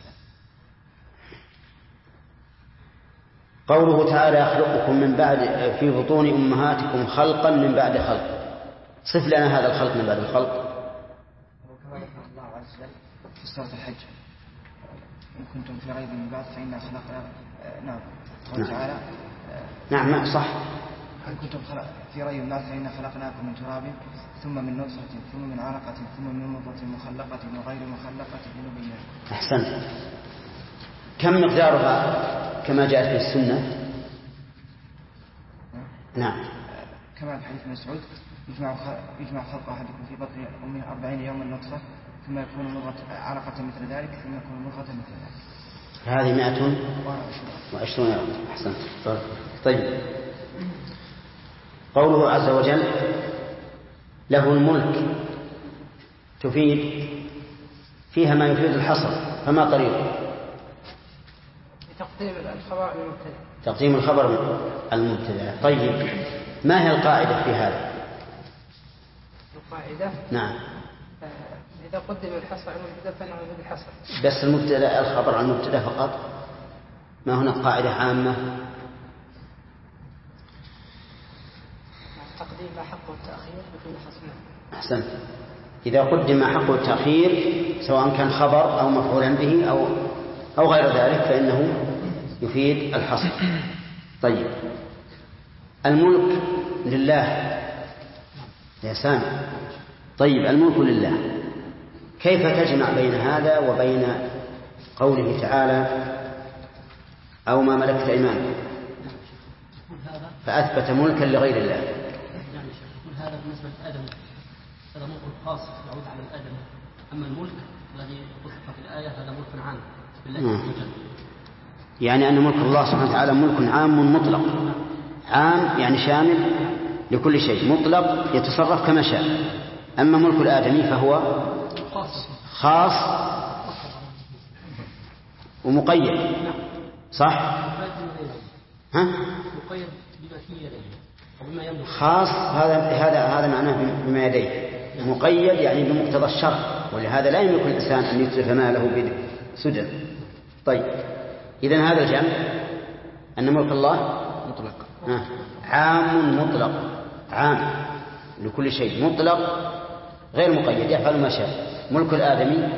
قوله تعالى يخلقكم من بعد في بطون أمهاتكم خلقا من بعد خلق. صف لنا هذا الخلق من بعد الخلق.
وكما ذكر الله عز وجل في سورة الحج: إن كنتم في ريب من بعد فإنا خلقنا. نعم. قال تعالى:
نعم صح.
إن كنتم في ريب من بعد فإنا خلقناكم من تراب ثم من نطفة ثم من علقة ثم من مضغة مخلقة وغير مخلقة لنبين.
أحسنت. كم مقدارها كما جاءت في السنة؟ نعم.
كما في حديث مسعود: يجمع خلق أحدكم في بطن أمه 40 يوما نطفة ثم يكون علقة مثل ذلك ثم يكون مضغة مثل ذلك.
هذه 120 يوم. أحسنت. طيب. قوله عز وجل له الملك تفيد فيها ما يفيد الحصر، فما طريقه؟ تقديم الخبر المبتدأ. طيب، ما هي القاعدة في هذا؟
القاعدة؟
نعم.
إذا قدم الحصر على المبتدأ فنعمل بالحصر.
بس المبتدأ الخبر عن المبتدأ فقط؟ ما هناك قاعدة عامة؟
تقديم ما حقه التأخير بكل حصر.
أحسنت. إذا قدم ما حقه التأخير سواء كان خبر أو مفعولا به أو غير ذلك فإنه يفيد الحصر. طيب، الملك لله يا سامي. طيب، الملك لله، كيف تجمع بين هذا وبين قوله تعالى أو ما ملكت أيمانكم فأثبت ملكا لغير الله؟
يقول هذا بالنسبة لآدم هذا ملك خاص يعود على الآدم، أما الملك الذي وصف في الآية هذا ملك عام بالله عز وجل.
يعني أن ملك الله سبحانه وتعالى ملك عام مطلق. عام يعني شامل لكل شيء، مطلق يتصرف كما شاء. أما ملك الآدمي فهو خاص ومقيد. صح؟ ها؟
مقيد بما في يديه وبما يملك.
خاص هذا معناه بما يديه. مقيد يعني بمقتضى الشرع، ولهذا لا يملك الإنسان أن يتلف ماله بسدى. طيب، إذن هذا الجمع أن ملك الله
مطلق
عام مطلق، عام لكل شيء، مطلق غير مقيد، يفعل ما شاء. ملك الآدمي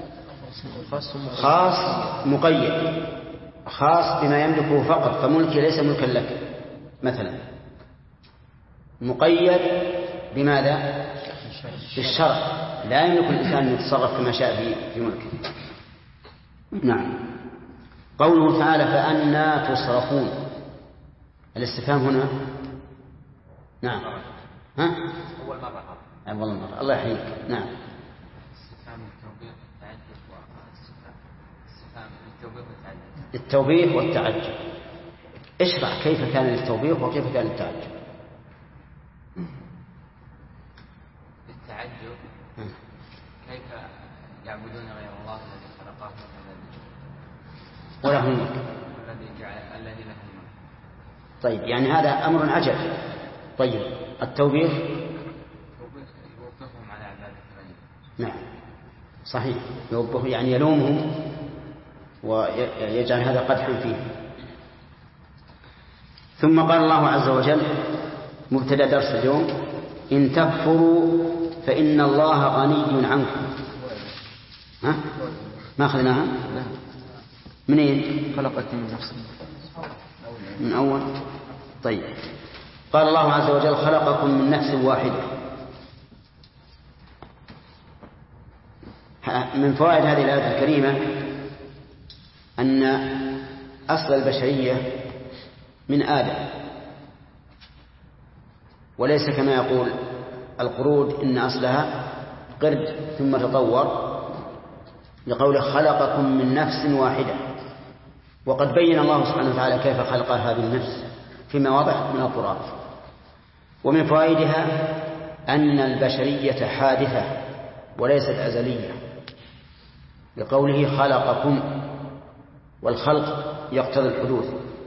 خاص مقيد، خاص بما يملكه فقط، فملكي ليس ملكا لك مثلا. مقيد بماذا؟ بالشرع، لا يملك الإنسان أن يتصرف كما شاء في ملكه. نعم. قوله تعالى فأنى تصرفون، الاستفهام هنا نعم
أول مرة.
أول مرة. الله يحييك. نعم.
استفهام التوبيخ والتعجب استفهام التوبيخ والتعجب.
التوبيخ والتعجب. اشرح كيف كان التوبيخ وكيف كان التعجب.
التعجب كيف يعبدون غير الله الذي خلقهم
وله الملك
الذي له الملك.
طيب، يعني هذا أمر عجب. طيب، التوبيخ
يوقفهم على عبادة غيره.
نعم صحيح، يوبخ يعني يلومهم ويجعل هذا قدحا فيه. ثم قال الله عز وجل مبتدأ درس اليوم: إن تكفروا فإن الله غني عنكم. ها؟ ما أخذناها؟ منين؟
خلقتني من نفس
من أول. طيب، قال الله عز وجل: خلقكم من نفس واحدة. من فوائد هذه الآية الكريمة أن أصل البشرية من آدم، وليس كما يقول القرود إن أصلها قرد ثم تطور، لقوله خلقكم من نفس واحدة. وقد بين الله سبحانه وتعالى كيف خلق هذه النفس في مواضع من القرآن. ومن فوائدها أن البشرية حادثة وليست أزلية، لقوله خلقكم، والخلق يقتضي الحدوث.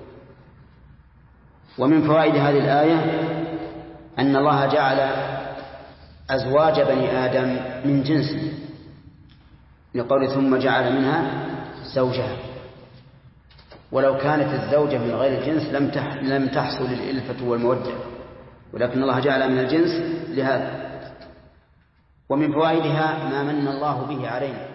ومن فوائد هذه الآية أن الله جعل أزواج بني آدم من جنسه، لقوله ثم جعل منها زوجها. ولو كانت الزوجة من غير الجنس لم تحصل الإلفة والمودة، ولكن الله جعل من الجنس لهذا. ومن فوائدها ما من الله به علينا